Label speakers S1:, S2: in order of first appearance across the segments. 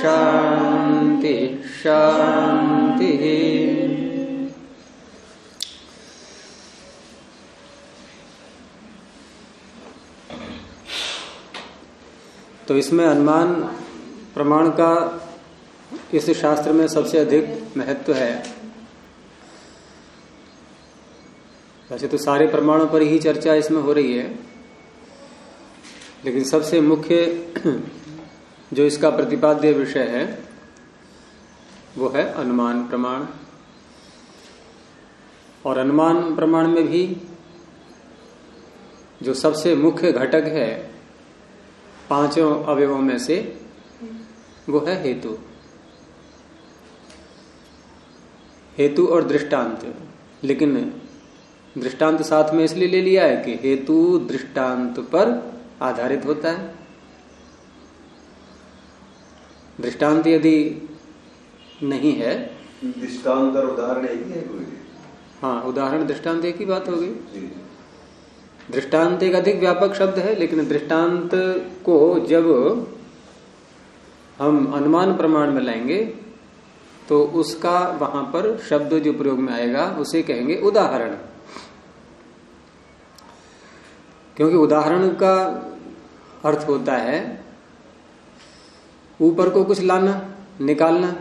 S1: शांति शांति। तो इसमें अनुमान प्रमाण का इस शास्त्र में सबसे अधिक महत्व है। वैसे तो सारे प्रमाणों पर ही चर्चा इसमें हो रही है, लेकिन सबसे मुख्य जो इसका प्रतिपाद्य विषय है वो है अनुमान प्रमाण। और अनुमान प्रमाण में भी जो सबसे मुख्य घटक है पांचों अवयवों में से वो है हेतु। हेतु और दृष्टांत। लेकिन दृष्टांत साथ में इसलिए ले लिया है कि हेतु दृष्टांत पर आधारित होता है। दृष्टांत यदि नहीं है,
S2: दृष्टांत और उदाहरण एक ही है कोई?
S1: हाँ, उदाहरण दृष्टांत एक ही बात हो गई। दृष्टांत एक अधिक व्यापक शब्द है, लेकिन दृष्टांत को जब हम अनुमान प्रमाण में लाएंगे तो उसका वहां पर शब्द जो प्रयोग में आएगा उसे कहेंगे उदाहरण। क्योंकि उदाहरण का अर्थ होता है ऊपर को कुछ लाना, निकालना।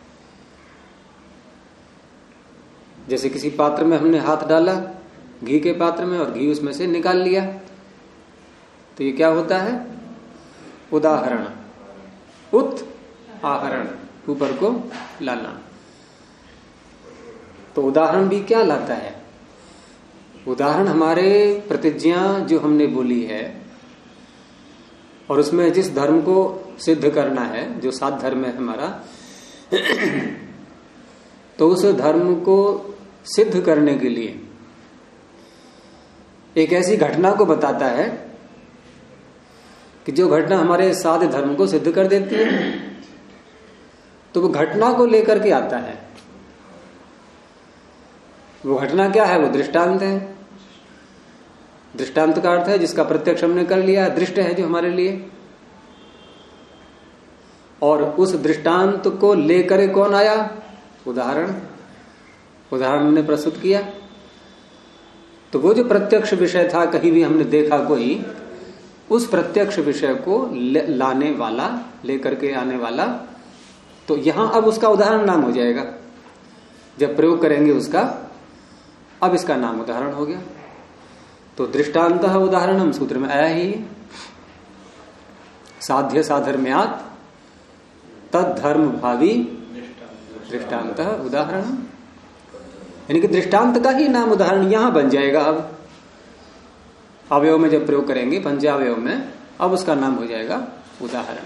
S1: जैसे किसी पात्र में हमने हाथ डाला, घी के पात्र में, और घी उसमें से निकाल लिया, तो ये क्या होता है? उदाहरण। उत आहरण, ऊपर को लाना। तो उदाहरण भी क्या लाता है? उदाहरण हमारे प्रतिज्ञा जो हमने बोली है और उसमें जिस धर्म को सिद्ध करना है, जो 7 धर्म है हमारा, तो उस धर्म को सिद्ध करने के लिए एक ऐसी घटना को बताता है कि जो घटना हमारे 7 धर्म को सिद्ध कर देती है। तो वो घटना को लेकर के आता है। वो घटना क्या है? वो दृष्टांत है। दृष्टांत का अर्थ है जिसका प्रत्यक्ष हमने कर लिया, दृष्ट है जो हमारे लिए। और उस दृष्टांत को लेकर कौन आया? उदाहरण। उदाहरण ने प्रस्तुत किया। तो वो जो प्रत्यक्ष विषय था, कहीं भी हमने देखा कोई, उस प्रत्यक्ष विषय को लाने वाला, लेकर के आने वाला, तो यहां अब उसका उदाहरण नाम हो जाएगा। जब प्रयोग करेंगे उसका, अब इसका नाम उदाहरण हो गया। तो दृष्टांत उदाहरण हम सूत्र में आया ही। साध्य साधर्म्यात् तद धर्म भावी दृष्टांत उदाहरण। यानी कि दृष्टांत का ही नाम उदाहरण यहां बन जाएगा। अब अवयव में जब प्रयोग करेंगे, पंचावयव में, अब उसका नाम हो जाएगा उदाहरण।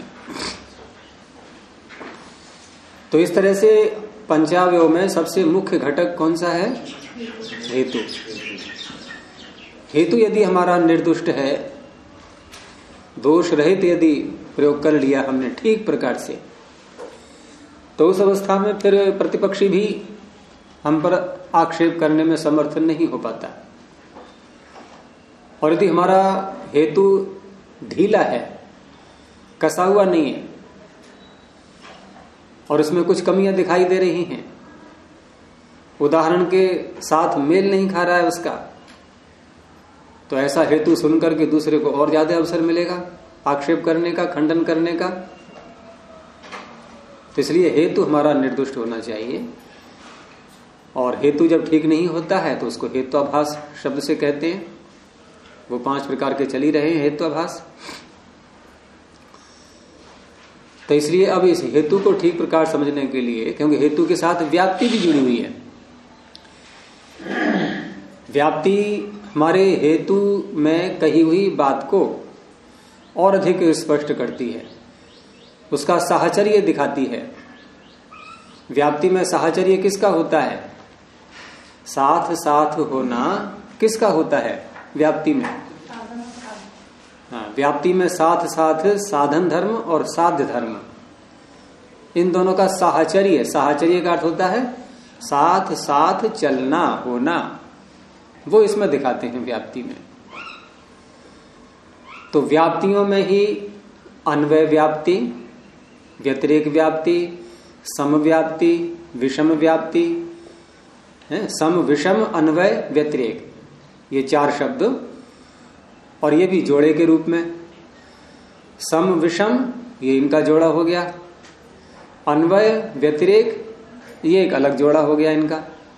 S1: तो इस तरह से पंचावयव में सबसे मुख्य घटक कौन सा है? हेतु। हेतु यदि हमारा निर्दुष्ट है, दोष रहित यदि प्रयोग कर लिया हमने ठीक प्रकार से, तो उस अवस्था में फिर प्रतिपक्षी भी हम पर आक्षेप करने में समर्थ नहीं हो पाता। और यदि हमारा हेतु ढीला है, कसा हुआ नहीं है, और उसमें कुछ कमियां दिखाई दे रही हैं, उदाहरण के साथ मेल नहीं खा रहा है उसका, तो ऐसा हेतु सुनकर के दूसरे को और ज्यादा अवसर मिलेगा आक्षेप करने का, खंडन करने का। तो इसलिए हेतु हमारा निर्दुष्ट होना चाहिए। और हेतु जब ठीक नहीं होता है तो उसको हेत्वाभास शब्द से कहते हैं। वो 5 प्रकार के चल ही रहे हैं हेत्वाभास। तो इसलिए अब इस हेतु को ठीक प्रकार समझने के लिए, क्योंकि हेतु के साथ व्याप्ति भी जुड़ी हुई है। व्याप्ति हमारे हेतु में कही हुई बात को और अधिक स्पष्ट करती है, उसका साहचर्य दिखाती है। व्याप्ति में साहचर्य किसका होता है? साथ साथ होना किसका होता है व्याप्ति में? हाँ, व्याप्ति में साथ साथ साधन धर्म और साध्य धर्म, इन दोनों का साहचर्य। साहचर्य का अर्थ होता है साथ साथ चलना, होना, वो इसमें दिखाते हैं व्याप्ति में। तो व्याप्तियों में ही अन्वय व्याप्ति, व्यतिरेक व्याप्ति, समव्याप्ति, विषम व्याप्ति है, सम विषम अन्वय व्यतिरेक, ये 4 शब्द, और ये भी जोड़े के रूप में। सम विषम ये इनका जोड़ा हो गया, अन्वय व्यतिरेक ये एक अलग जोड़ा हो गया इनका।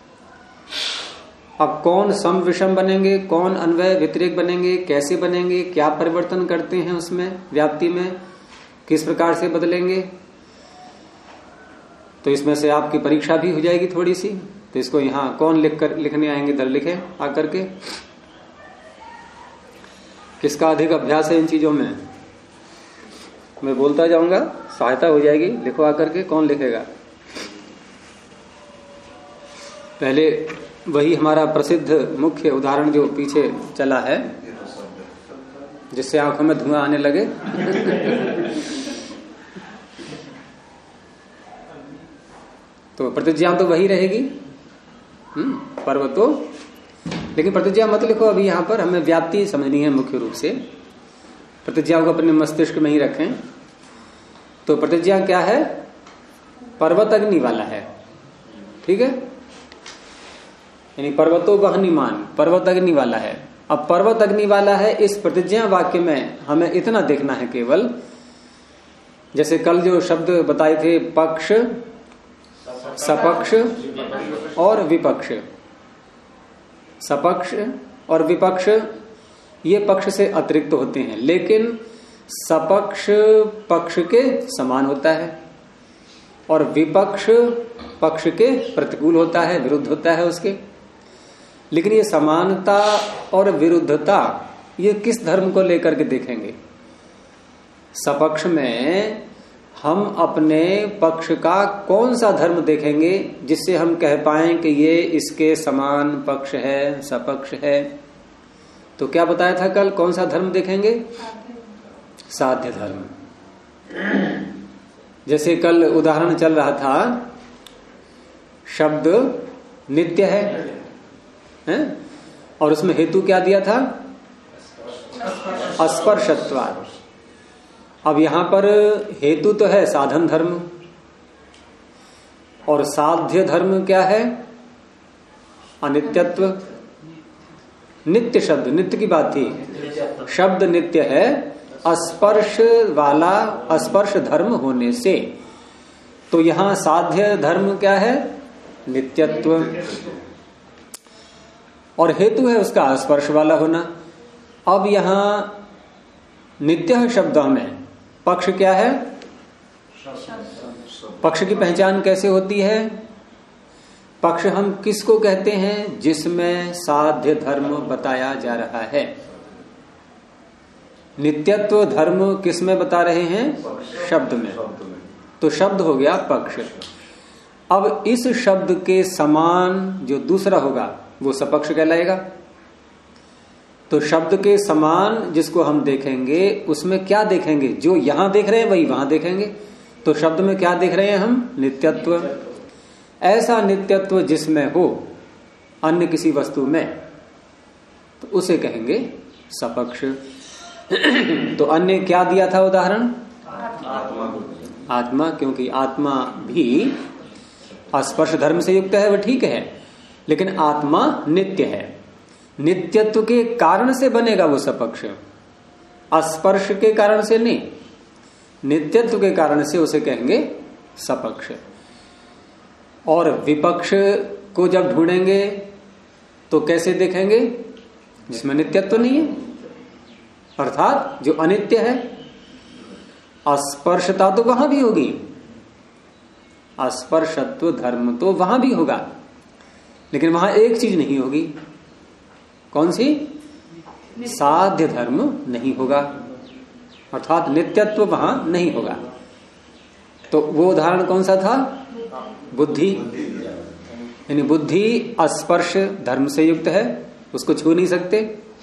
S1: अब कौन सम विषम बनेंगे, कौन अन्वय व्यतिरेक बनेंगे, कैसे बनेंगे, क्या परिवर्तन करते हैं उसमें व्याप्ति में, किस प्रकार से बदलेंगे, तो इसमें से आपकी परीक्षा भी हो जाएगी थोड़ी सी। तो इसको यहां कौन लिखने आएंगे, इधर लिखे आकर के। किसका अधिक अभ्यास है इन चीजों में, मैं बोलता जाऊंगा, सहायता हो जाएगी। लिखो आकर के, कौन लिखेगा। पहले वही हमारा प्रसिद्ध मुख्य उदाहरण जो पीछे चला है, जिससे आंखों में धुआं आने लगे। तो प्रतिज्ञा तो वही रहेगी, पर्वतो, लेकिन प्रतिज्ञा मत लिखो अभी। यहां पर हमें व्याप्ति समझनी है मुख्य रूप से। प्रतिज्ञा को अपने मस्तिष्क में ही रखें। तो प्रतिज्ञा क्या है, पर्वत अग्नि वाला है, ठीक है, यानी पर्वतो वहनिमान, पर्वत अग्नि वाला है। अब पर्वत अग्नि वाला है, इस प्रतिज्ञा वाक्य में हमें इतना देखना है केवल, जैसे कल जो शब्द बताए थे, पक्ष, सपक्ष और विपक्ष। सपक्ष और विपक्ष ये पक्ष से अतिरिक्त होते हैं, लेकिन सपक्ष पक्ष के समान होता है और विपक्ष पक्ष के प्रतिकूल होता है, विरुद्ध होता है उसके। लेकिन ये समानता और विरुद्धता ये किस धर्म को लेकर के देखेंगे। सपक्ष में हम अपने पक्ष का कौन सा धर्म देखेंगे जिससे हम कह पाए कि ये इसके समान पक्ष है, सपक्ष है। तो क्या बताया था कल, कौन सा धर्म देखेंगे, साध्य धर्म। जैसे कल उदाहरण चल रहा था, शब्द नित्य है? और उसमें हेतु क्या दिया था, अस्पर्शत्वात्। अब यहां पर हेतु तो है साधन धर्म, और साध्य धर्म क्या है, अनित्यत्व। नित्य शब्द, नित्य की बात थी, शब्द नित्य है स्पर्श वाला, स्पर्श धर्म होने से। तो यहां साध्य धर्म क्या है, नित्यत्व, और हेतु है उसका स्पर्श वाला होना। अब यहां नित्य शब्द में पक्ष क्या है, पक्ष की पहचान कैसे होती है, पक्ष हम किसको कहते हैं, जिसमें साध्य धर्म बताया जा रहा है। नित्यत्व धर्म किस में बता रहे हैं, शब्द में। तो शब्द हो गया पक्ष। अब इस शब्द के समान जो दूसरा होगा वो सपक्ष कहलाएगा। तो शब्द के समान जिसको हम देखेंगे उसमें क्या देखेंगे, जो यहां देख रहे हैं वही वहां देखेंगे। तो शब्द में क्या देख रहे हैं हम, नित्यत्व। ऐसा नित्यत्व जिसमें हो अन्य किसी वस्तु में, तो उसे कहेंगे सपक्ष। तो अन्य क्या दिया था उदाहरण, आत्मा, क्योंकि आत्मा भी स्पर्श धर्म से युक्त है, वह ठीक है, लेकिन आत्मा नित्य है। नित्यत्व के कारण से बनेगा वो सपक्ष, स्पर्श के कारण से नहीं, नित्यत्व के कारण से उसे कहेंगे सपक्ष। और विपक्ष को जब ढूंढेंगे तो कैसे देखेंगे, जिसमें नित्यत्व नहीं है, अर्थात जो अनित्य है। अस्पर्शता तो वहां भी होगी, अस्पर्शत्व धर्म तो वहां भी होगा, लेकिन वहां एक चीज नहीं होगी, कौन सी, साध्य धर्म नहीं होगा, अर्थात नित्यत्व वहां नहीं होगा। तो वो उदाहरण कौन सा था, बुद्धि। यानी बुद्धि स्पर्श धर्म से युक्त है, उसको छू नहीं सकते,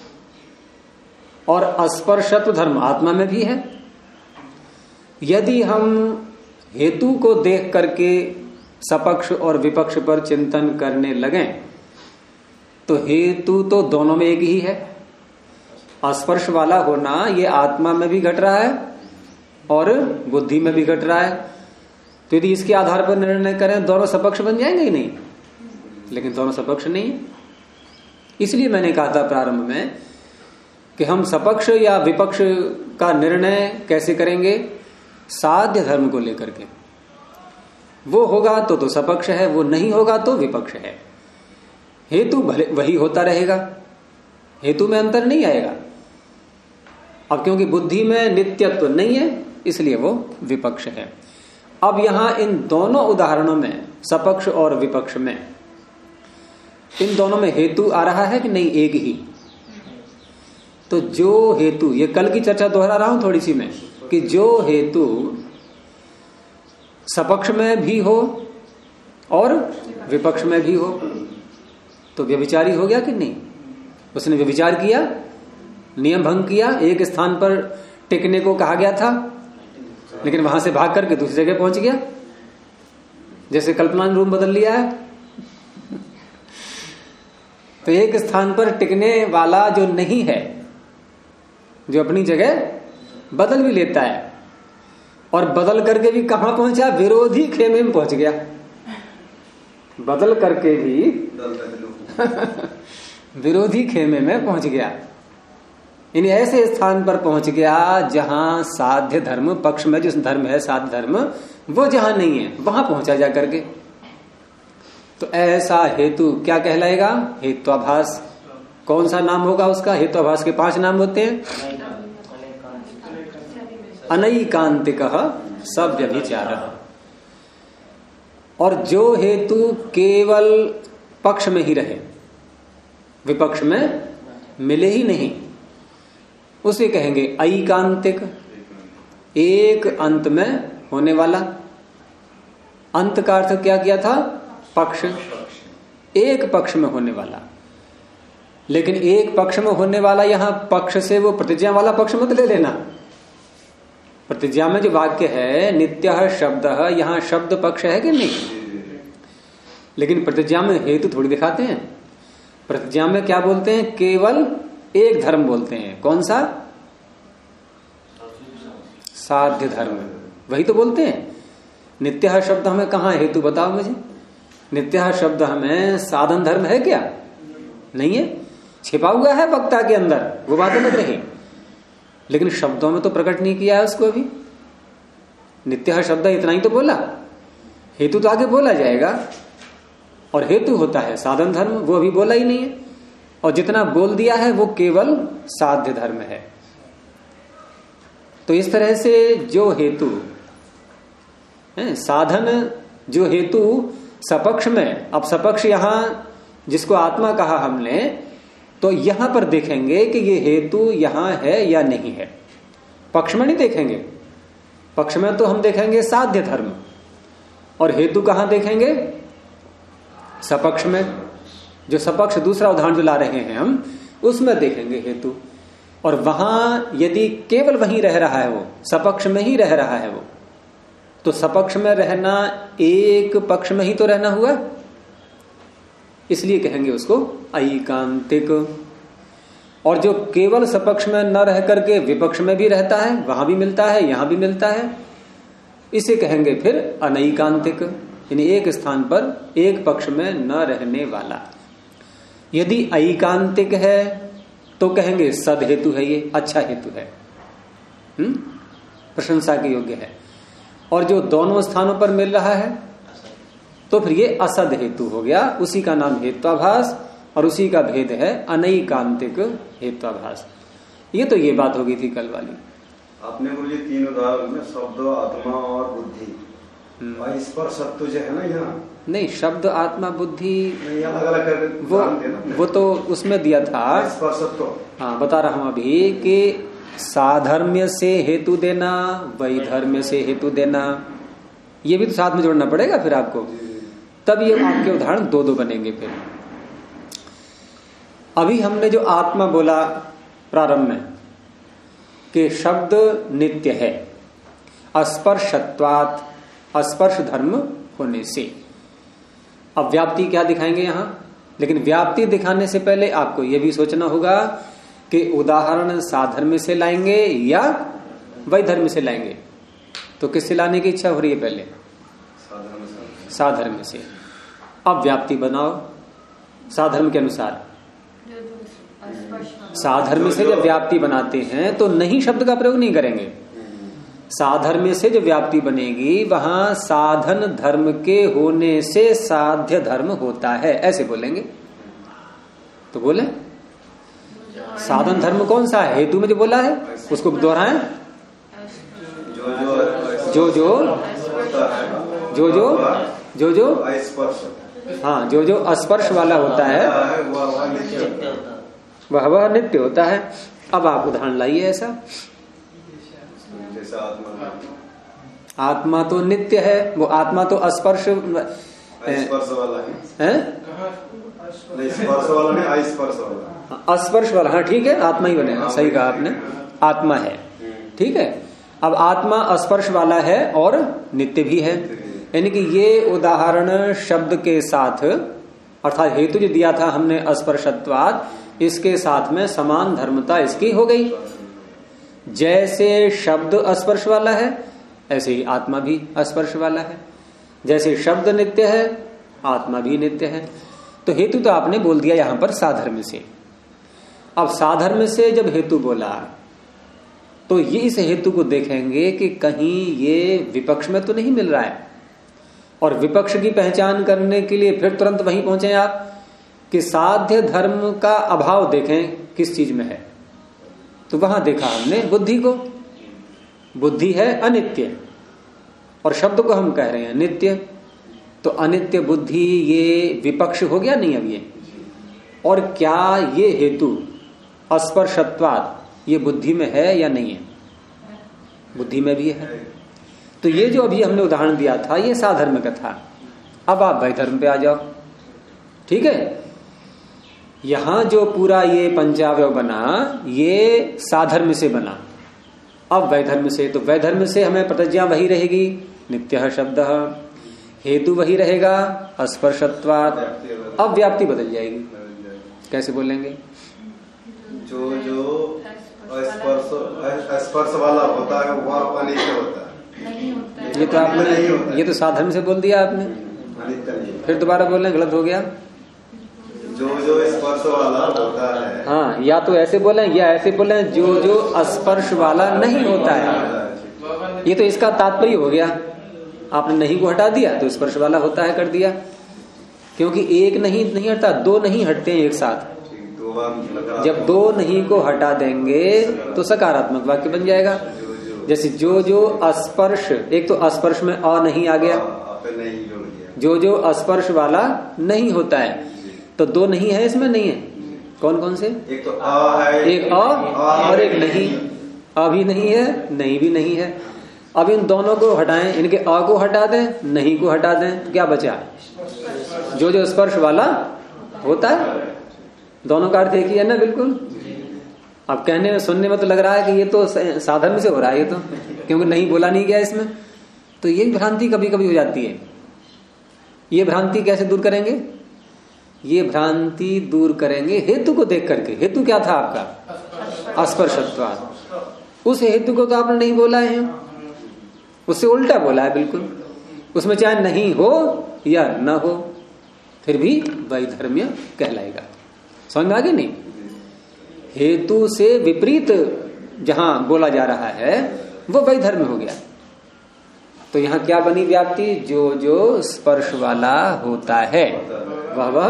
S1: और स्पर्शत्व धर्म आत्मा में भी है। यदि हम हेतु को देख करके सपक्ष और विपक्ष पर चिंतन करने लगें तो हेतु तो दोनों में एक ही है। स्पर्श वाला होना ये आत्मा में भी घट रहा है और बुद्धि में भी घट रहा है। तो यदि इसके आधार पर निर्णय करें दोनों सपक्ष बन जाएंगे ही नहीं, लेकिन दोनों सपक्ष नहीं है। इसलिए मैंने कहा था प्रारंभ में कि हम सपक्ष या विपक्ष का निर्णय कैसे करेंगे, साध्य धर्म को लेकर के। वो होगा तो सपक्ष है, वो नहीं होगा तो विपक्ष है। हेतु भले वही होता रहेगा, हेतु में अंतर नहीं आएगा। अब क्योंकि बुद्धि में नित्यत्व नहीं है इसलिए वो विपक्ष है। अब यहां इन दोनों उदाहरणों में, सपक्ष और विपक्ष में, इन दोनों में हेतु आ रहा है कि नहीं? एक ही। तो जो हेतु, ये कल की चर्चा दोहरा रहा हूं थोड़ी सी मैं, कि जो हेतु सपक्ष में भी हो और विपक्ष में भी हो तो व्यभिचारी हो गया कि नहीं? उसने व्यभिचार किया, नियम भंग किया। एक स्थान पर टिकने को कहा गया था लेकिन वहां से भाग करके दूसरी जगह पहुंच गया, जैसे कल्पना ने रूम बदल लिया है। तो एक स्थान पर टिकने वाला जो नहीं है, जो अपनी जगह बदल भी लेता है, और बदल करके भी कहां पहुंचा? विरोधी खेमे में पहुंच गया। बदल करके भी विरोधी खेमे में पहुंच गया, यानी ऐसे स्थान पर पहुंच गया जहां साध्य धर्म, पक्ष में जो धर्म है साध्य धर्म, वो जहां नहीं है वहां पहुंचा जा करके। तो ऐसा हेतु क्या कहलाएगा? हेत्वाभास। कौन सा नाम होगा उसका? हेत्वाभास के 5 नाम होते हैं। अनैकांतिकः सव्यभिचारः। और जो हेतु केवल पक्ष में ही रहे, विपक्ष में मिले ही नहीं, उसे कहेंगे ऐकांतिक। एक अंत में होने वाला। अंत का अर्थ क्या किया था? पक्ष। एक पक्ष में होने वाला। लेकिन एक पक्ष में होने वाला, यहां पक्ष से वो प्रतिज्ञा वाला पक्ष मत ले लेना। प्रतिज्ञा में जो वाक्य है नित्यः शब्दः, यहां शब्द पक्ष है कि नहीं? लेकिन प्रतिज्ञा में हेतु थोड़ी दिखाते हैं। प्रतिज्ञा में क्या बोलते हैं? केवल एक धर्म बोलते हैं। कौन सा? साध्य धर्म, वही तो बोलते हैं। नित्यः शब्द हमें कहां हेतु बताओ मुझे। नित्यः शब्द हमें साधन धर्म है क्या? नहीं है, छिपा हुआ है वक्ता के अंदर, वो बातें मत रही, लेकिन शब्दों में तो प्रकट नहीं किया है उसको अभी। नित्यः शब्द इतना ही तो बोला, हेतु तो आगे बोला जाएगा। और हेतु होता है साधन धर्म, वो अभी बोला ही नहीं है। और जितना बोल दिया है वो केवल साध्य धर्म है। तो इस तरह से जो हेतु है, साधन जो हेतु सपक्ष में, अब सपक्ष यहां जिसको आत्मा कहा हमने, तो यहां पर देखेंगे कि ये हेतु यहां है या नहीं है। पक्ष में नहीं देखेंगे। पक्ष में तो हम देखेंगे साध्य धर्म, और हेतु कहां देखेंगे? सपक्ष में। जो सपक्ष दूसरा उदाहरण जो ला रहे हैं हम, उसमें देखेंगे हेतु। और वहां यदि केवल वहीं रह रहा है, वो सपक्ष में ही रह रहा है वो, तो सपक्ष में रहना एक पक्ष में ही तो रहना हुआ, इसलिए कहेंगे उसको ऐकांतिक। और जो केवल सपक्ष में न रह करके विपक्ष में भी रहता है, वहां भी मिलता है यहां भी मिलता है, इसे कहेंगे फिर अनैकांतिक, यानी एक स्थान पर एक पक्ष में न रहने वाला। यदि ऐकांतिक है तो कहेंगे सद हेतु है, ये अच्छा हेतु है, प्रशंसा के योग्य है। और जो दोनों स्थानों पर मिल रहा है तो फिर ये असद हेतु हो गया, उसी का नाम हेत्वाभास, और उसी का भेद है अनैकांतिक हेत्वाभास। ये तो ये बात हो गई थी कल वाली।
S2: आपने मुझे 3 उदाहरण में शब्द, आत्मा और बुद्धि, स्पर्शत्व जो है ना यहाँ
S1: नहीं, शब्द आत्मा बुद्धि
S2: अलग अलग
S1: वो तो उसमें दिया था
S2: स्पर्शत्व।
S1: हाँ, बता रहा हूं अभी कि साधर्म्य से हेतु देना, वैधर्म्य से हेतु देना, ये भी तो साथ में जोड़ना पड़ेगा फिर आपको, तब ये आपके उदाहरण 2-2 बनेंगे। फिर अभी हमने जो आत्मा बोला प्रारंभ में कि शब्द नित्य है, अस्पर्शत्वात्, अस्पर्श धर्म होने से। अब व्याप्ति क्या दिखाएंगे यहां, लेकिन व्याप्ति दिखाने से पहले आपको यह भी सोचना होगा कि उदाहरण साधर्म से लाएंगे या वैधर्म से लाएंगे। तो किससे लाने की इच्छा हो रही है? पहले साधर्म से। अब व्याप्ति बनाओ साधर्म के अनुसार। साधर्म से जब व्याप्ति बनाते हैं तो नहीं शब्द का प्रयोग नहीं करेंगे। साधर्म से जो व्याप्ति बनेगी वहां साधन धर्म के होने से साध्य धर्म होता है, ऐसे बोलेंगे। तो बोले साधन धर्म कौन सा है? हेतु में जो बोला है उसको दोहराएं। जो जो हाँ, जो स्पर्श वाला होता है वह नित्य होता है। अब आप उदाहरण लाइए ऐसा। आत्मा तो नित्य है, वो आत्मा तो स्पर्श
S2: वाला
S1: है,
S2: स्पर्श वाला नहीं, स्पर्श वाला,
S1: स्पर्श वाला। हाँ ठीक है, आत्मा ही बनेगा, सही कहा आपने, आत्मा है। ठीक है, अब आत्मा स्पर्श वाला है और नित्य भी है। यानी कि ये उदाहरण शब्द के साथ, अर्थात हेतु जो दिया था हमने स्पर्शत्वाद, इसके साथ में समान धर्मता इसकी हो गई। जैसे शब्द स्पर्श वाला है ऐसे ही आत्मा भी स्पर्श वाला है। जैसे शब्द नित्य है आत्मा भी नित्य है। तो हेतु तो आपने बोल दिया यहां पर साधर्म से। अब साधर्म से जब हेतु बोला तो ये इस हेतु को देखेंगे कि कहीं ये विपक्ष में तो नहीं मिल रहा है। और विपक्ष की पहचान करने के लिए फिर तुरंत वहीं पहुंचे आप कि साध्य धर्म का अभाव देखें किस चीज में है। तो वहां देखा हमने बुद्धि को, बुद्धि है अनित्य और शब्द को हम कह रहे हैं नित्य। तो अनित्य बुद्धि ये विपक्ष हो गया नहीं अब ये। और क्या ये हेतु स्पर्शत्वाद ये बुद्धि में है या नहीं है? बुद्धि में भी है। तो ये जो अभी हमने उदाहरण दिया था ये साधर्म का था। अब आप वैधर्म पे आ जाओ। ठीक है, यहां जो पूरा ये पंचावयव बना ये साधर्म से बना। अब वैधर्म से, तो वैधर्म से हमें प्रतिज्ञा वही रहेगी नित्य शब्द, हेतु वही रहेगा स्पर्शत्वाद। अब व्याप्ति बदल जाएगी। कैसे बोलेंगे?
S2: जो स्पर्श वाला होता है वह अनित्य होता है।
S1: ये तो आपने, ये तो साधर्म से बोल दिया आपने। फिर दोबारा बोलने गलत हो गया।
S2: जो स्पर्श वाला होता है,
S1: हाँ, या तो ऐसे बोले या ऐसे बोले जो स्पर्श वाला नहीं होता है। ये तो इसका तात्पर्य हो गया। आपने नहीं को हटा दिया तो स्पर्श वाला होता है कर दिया। क्योंकि एक नहीं हटता, दो नहीं हटते हैं एक साथ। जब दो नहीं को हटा देंगे तो सकारात्मक वाक्य बन जाएगा। जैसे जो स्पर्श, एक तो स्पर्श में अ नहीं आ गया, जो स्पर्श वाला नहीं होता है तो दो नहीं है इसमें, नहीं है। कौन कौन से?
S2: एक तो अ है,
S1: एक अ और एक नहीं। अ भी नहीं है, नहीं भी नहीं है। अब इन दोनों को हटाएं, इनके अ को हटा दें, नहीं को हटा दें, तो क्या बचा? जो स्पर्श वाला होता है। दोनों का अर्थ एक ही है ना, बिल्कुल। अब कहने में सुनने में तो लग रहा है कि ये तो साधर्म से हो रहा है ये तो, क्योंकि नहीं बोला नहीं गया इसमें। तो ये भ्रांति कभी कभी हो जाती है। ये भ्रांति कैसे दूर करेंगे? ये भ्रांति दूर करेंगे हेतु को देख करके। हेतु क्या था आपका? स्पर्शत्वाद। उस हेतु को तो आपने नहीं बोला है, उससे उल्टा बोला है बिल्कुल। उसमें चाहे नहीं हो या न हो फिर भी वैधर्म्य कहलाएगा। समझ में आ गया नहीं? हेतु से विपरीत जहां बोला जा रहा है वो वैधर्म्य हो गया। तो यहां क्या बनी व्याप्ति? जो स्पर्श वाला होता है वह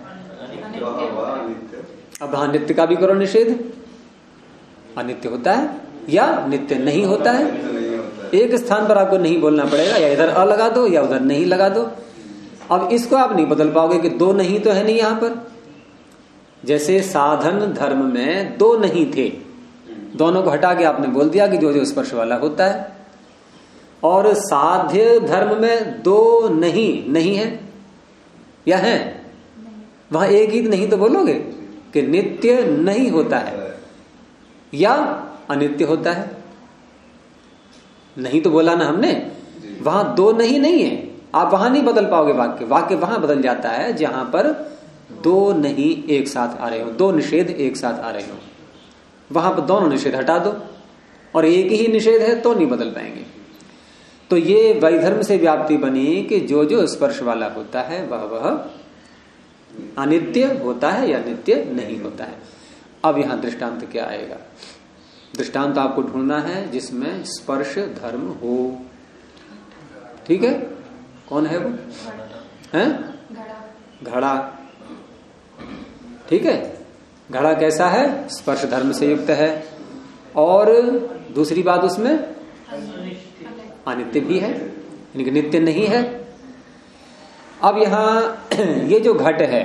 S1: अब हाँ, नित्य का भी करो निषेध। अनित्य होता है या नित्य नहीं होता है। एक स्थान पर आपको नहीं बोलना पड़ेगा, या इधर अ लगा दो या उधर नहीं लगा दो। अब इसको आप नहीं बदल पाओगे कि दो नहीं तो है नहीं यहां पर। जैसे साधन धर्म में दो नहीं थे, दोनों को हटा के आपने बोल दिया कि जो स्पर्श वाला होता है। और साध्य धर्म में दो नहीं है या है? वहां एक ही नहीं तो बोलोगे कि नित्य नहीं होता है या अनित्य होता है। नहीं तो बोला ना हमने। वहां दो नहीं है, आप वहां नहीं बदल पाओगे वाक्य। वाक्य वहां बदल जाता है जहां पर दो नहीं एक साथ आ रहे हो, दो निषेध एक साथ आ रहे हो। वहां पर दोनों निषेध हटा दो और एक ही निषेध है तो नहीं बदल पाएंगे। तो ये वैधर्म से व्याप्ति बनी कि जो जो स्पर्श वाला होता है वह अनित्य होता है या नित्य नहीं होता है। अब यहां दृष्टांत क्या आएगा? दृष्टांत आपको ढूंढना है जिसमें स्पर्श धर्म हो। ठीक है, कौन है वो? हैं? घड़ा। ठीक है, घड़ा कैसा है? स्पर्श धर्म से युक्त है। और दूसरी बात उसमें अनित्य भी है, यानी कि नित्य नहीं है। अब यहां ये जो घट है,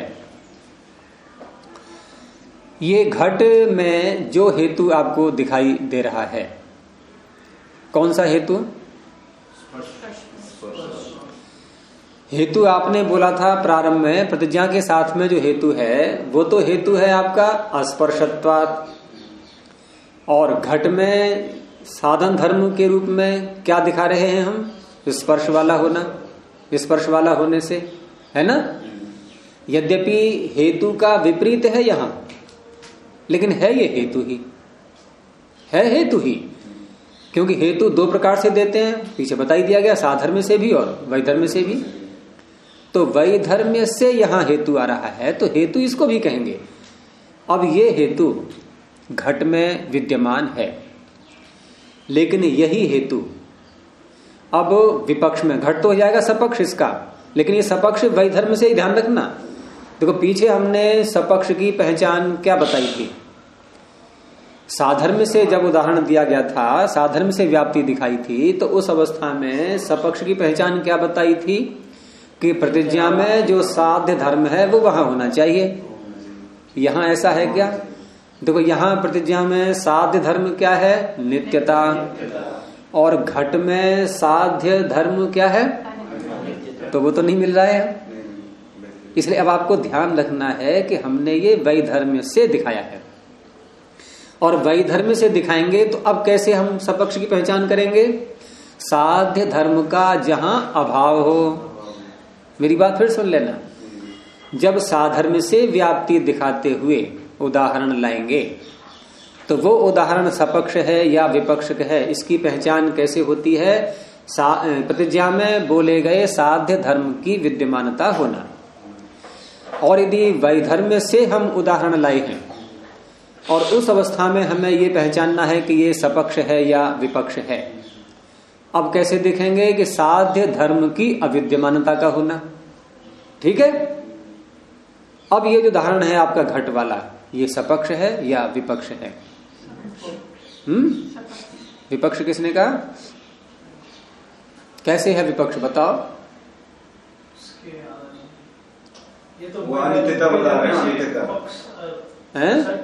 S1: ये घट में जो हेतु आपको दिखाई दे रहा है, कौन सा हेतु? हेतु आपने बोला था प्रारंभ में, प्रतिज्ञा के साथ में जो हेतु है वो तो हेतु है आपका अस्पर्शत्वात्। और घट में साधन धर्म के रूप में क्या दिखा रहे हैं हम? स्पर्श वाला होना, स्पर्श वाला होने से, है ना? यद्यपि हेतु का विपरीत है यहां, लेकिन है ये हेतु ही है, हेतु ही। क्योंकि हेतु दो प्रकार से देते हैं, पीछे बता ही दिया गया, साधर्म से भी और वैधर्म से भी। तो वैधर्म से यहां हेतु आ रहा है, तो हेतु इसको भी कहेंगे। अब ये हेतु घट में विद्यमान है, लेकिन यही हेतु अब विपक्ष में, घट तो हो जाएगा सपक्ष इसका, लेकिन ये सपक्ष वैधर्म से ही, ध्यान रखना। देखो पीछे हमने सपक्ष की पहचान क्या बताई थी? साधर्म से जब उदाहरण दिया गया था, साधर्म से व्याप्ति दिखाई थी, तो उस अवस्था में सपक्ष की पहचान क्या बताई थी? कि प्रतिज्ञा में जो साध्य धर्म है वो वहां होना चाहिए। यहां ऐसा है क्या? देखो यहां प्रतिज्ञा में साध्य धर्म क्या है? नित्यता। और घट में साध्य धर्म क्या है? तो वो तो नहीं मिल रहा है। इसलिए अब आपको ध्यान रखना है कि हमने ये वैधर्म से दिखाया है, और वैधर्म से दिखाएंगे तो अब कैसे हम सपक्ष की पहचान करेंगे? साध्य धर्म का जहां अभाव हो। मेरी बात फिर सुन लेना। जब साधर्म से व्याप्ति दिखाते हुए उदाहरण लाएंगे तो वो उदाहरण सपक्ष है या विपक्ष है, इसकी पहचान कैसे होती है? प्रतिज्ञा में बोले गए साध्य धर्म की विद्यमानता होना। और यदि वैधर्म से हम उदाहरण लाए हैं और उस अवस्था में हमें ये पहचानना है कि ये सपक्ष है या विपक्ष है, अब कैसे देखेंगे? कि साध्य धर्म की अविद्यमानता का होना। ठीक है, अब ये जो उदाहरण है आपका घट वाला, ये सपक्ष है या विपक्ष है? विपक्ष किसने कहा? कैसे है विपक्ष बताओ?
S2: ये तो अनित्यता बता रहे हैं।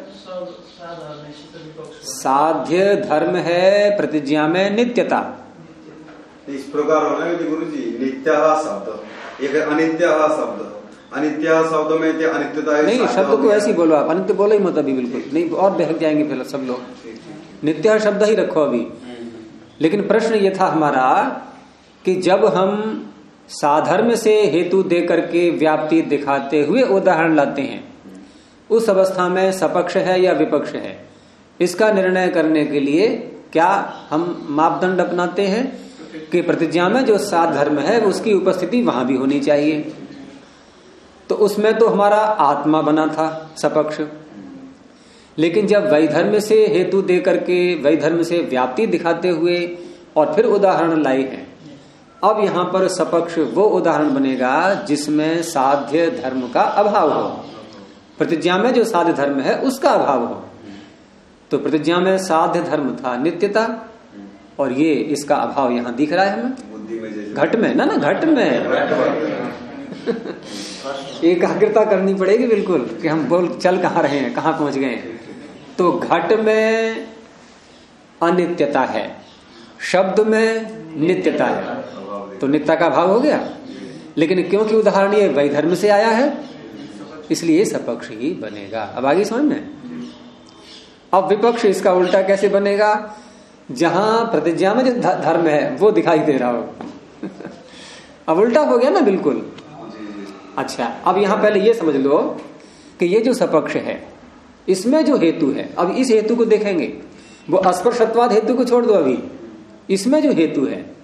S1: साध्य धर्म है प्रतिज्ञा में नित्यता।
S2: इस प्रकार होना है गुरु जी, नित्य शब्द, एक अनित्य शब्द, अनित्य शब्द में अनित्यता
S1: नहीं, शब्द को ऐसे ही बोलो आप, अनित्य बोलो ही मत अभी, बिल्कुल नहीं, और बहक जाएंगे फिर सब लोग। नित्य शब्द ही रखो अभी। लेकिन प्रश्न ये था हमारा कि जब हम साधर्म से हेतु दे करके व्याप्ति दिखाते हुए उदाहरण लाते हैं, उस अवस्था में सपक्ष है या विपक्ष है, इसका निर्णय करने के लिए क्या हम मापदंड अपनाते हैं? कि प्रतिज्ञा में जो साधर्म है उसकी उपस्थिति वहां भी होनी चाहिए। तो उसमें तो हमारा आत्मा बना था सपक्ष, लेकिन जब वैधर्म से हेतु दे करके वैधर्म से व्याप्ति दिखाते हुए और फिर उदाहरण लाए हैं, अब यहां पर सपक्ष वो उदाहरण बनेगा जिसमें साध्य धर्म का अभाव हो। प्रतिज्ञा में जो साध्य धर्म है उसका अभाव हो। तो प्रतिज्ञा में साध्य धर्म था नित्यता, और ये इसका अभाव यहां दिख रहा है हमें घट में, ना घट में एकाग्रता करनी पड़ेगी बिल्कुल कि हम बोल चल कहां रहे हैं, कहां पहुंच गए हैं। तो घट में अनित्यता है, शब्द में नित्यता है, तो नित्यता का अभाव हो गया। लेकिन क्योंकि उदाहरण ये वैधर्म से आया है, इसलिए सपक्ष ही बनेगा। अब आगे समझ में। अब विपक्ष इसका उल्टा कैसे बनेगा? जहां प्रतिज्ञा में जो धर्म है वो दिखाई दे रहा हो अब उल्टा हो गया ना बिल्कुल। अच्छा, अब यहां पहले ये समझ लो कि ये जो सपक्ष है इसमें जो हेतु है, अब इस हेतु को देखेंगे, वो अस्पर्शत्वाद हेतु को छोड़ दो, अभी इसमें जो हेतु है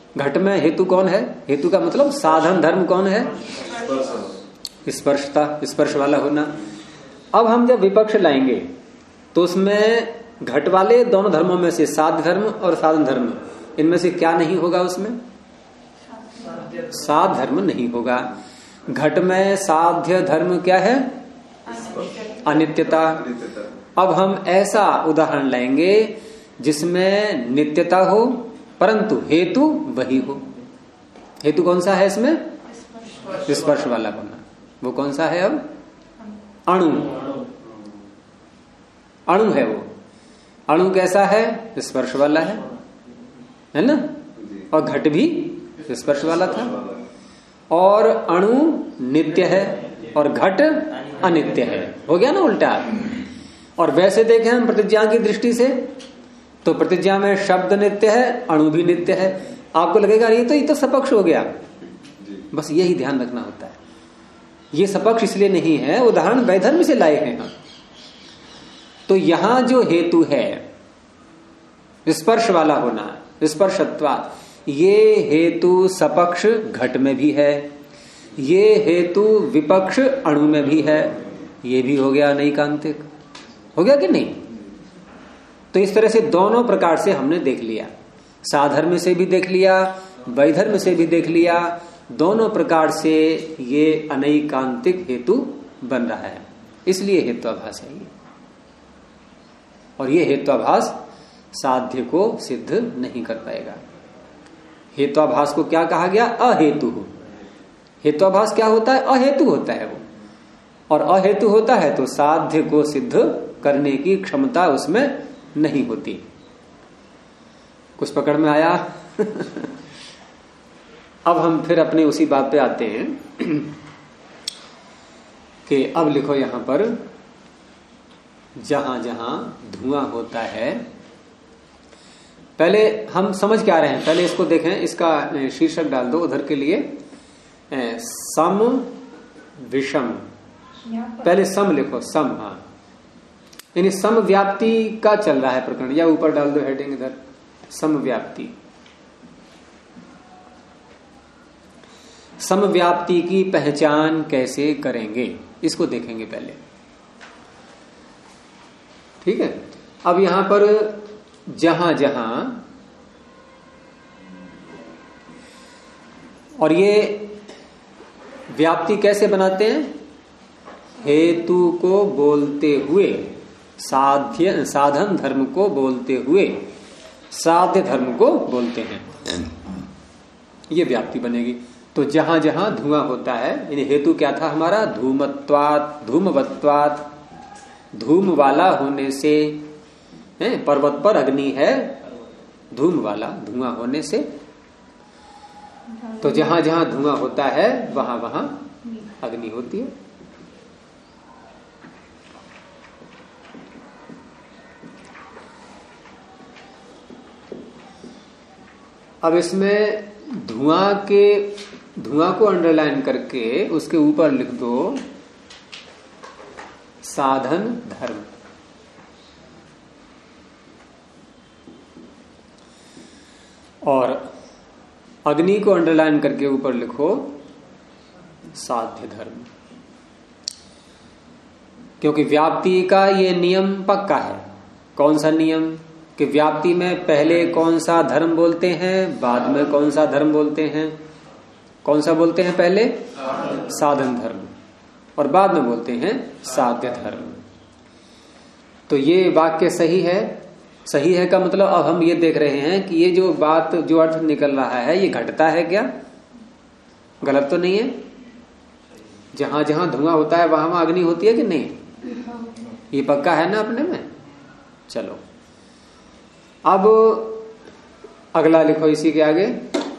S1: घट में हेतु कौन है? हेतु का मतलब साधन धर्म कौन है? स्पर्शता, स्पर्श वाला होना। अब हम जब विपक्ष लाएंगे तो उसमें घट वाले दोनों धर्मों में से साध्य धर्म और साधन धर्म, इनमें से क्या नहीं होगा? उसमें साध्य धर्म नहीं होगा। घट में साध्य धर्म क्या है? अनित्यता। अब हम ऐसा उदाहरण लाएंगे जिसमें नित्यता हो परंतु हेतु वही हो। हेतु कौन सा है इसमें? स्पर्श वाला होना। वो कौन सा है? अब अणु, अणु है वो। अणु कैसा है? स्पर्श वाला है ना? और घट भी स्पर्श वाला था। और अणु नित्य है और घट अनित्य है। हो गया ना उल्टा। और वैसे देखें हम प्रतिज्ञा की दृष्टि से तो प्रतिज्ञा में शब्द नित्य है, अणु भी नित्य है। आपको लगेगा ये तो सपक्ष हो गया। बस यही ध्यान रखना होता है। ये सपक्ष इसलिए नहीं है, उदाहरण वैधर्म से लाए हैं हम। तो यहां जो हेतु है स्पर्श वाला होना, स्पर्शत्वा, ये हेतु सपक्ष घट में भी है, ये हेतु विपक्ष अणु में भी है। ये भी हो गया नैकांतिक। हो गया कि नहीं? तो इस तरह से दोनों प्रकार से हमने देख लिया। साधर्म से भी देख लिया, वैधर्म से भी देख लिया। दोनों प्रकार से ये अनैकांतिक हेतु बन रहा है। इसलिए हेत्वाभास है ये। और ये हेत्वाभास साध्य को सिद्ध नहीं कर पाएगा। हेत्वाभास को क्या कहा गया? अहेतु। हेत्वाभास क्या होता है? अहेतु होता है वो। और अहेतु होता है तो साध्य को सिद्ध करने की क्षमता उसमें नहीं होती। कुछ पकड़ में आया? अब हम फिर अपने उसी बात पे आते हैं कि अब लिखो यहां पर, जहां जहां धुआं होता है, पहले हम समझ क्या रहे हैं, पहले इसको देखें। इसका शीर्षक डाल दो उधर के लिए, सम विषम। पहले सम लिखो, सम। हाँ, यानी सम व्याप्ति का चल रहा है प्रकरण। या ऊपर डाल दो हेडिंग इधर, सम व्याप्ति। सम व्याप्ति की पहचान कैसे करेंगे इसको देखेंगे पहले। ठीक है। अब यहां पर जहां जहां, और ये व्याप्ति कैसे बनाते हैं? हेतु को बोलते हुए, साधन धर्म को बोलते हुए साध्य धर्म को बोलते हैं, ये व्याप्ति बनेगी। तो जहां जहां धुआं होता है, यानी हेतु क्या था हमारा? धूमत्वात्, धूमवत्वात्, धूम वाला होने से। पर्वत पर अग्नि है, धूम वाला, धुआं होने से। तो जहां जहां धुआं होता है वहां वहां अग्नि होती है। अब इसमें धुआं को अंडरलाइन करके उसके ऊपर लिख दो साधन धर्म। और अग्नि को अंडरलाइन करके ऊपर लिखो साध्य धर्म। क्योंकि व्याप्ति का ये नियम पक्का है। कौन सा नियम? कि व्याप्ति में पहले कौन सा धर्म बोलते हैं, बाद में कौन सा धर्म बोलते हैं। कौन सा बोलते हैं? पहले साधन धर्म, और बाद में बोलते हैं साध्य धर्म। तो ये वाक्य सही है। सही है का मतलब अब हम ये देख रहे हैं कि ये जो बात, जो अर्थ निकल रहा है, ये घटता है क्या? गलत तो नहीं है? जहां जहां धुआं होता है वहां वहां अग्नि होती है कि नहीं? ये पक्का है ना अपने में? चलो अब अगला लिखो इसी के आगे।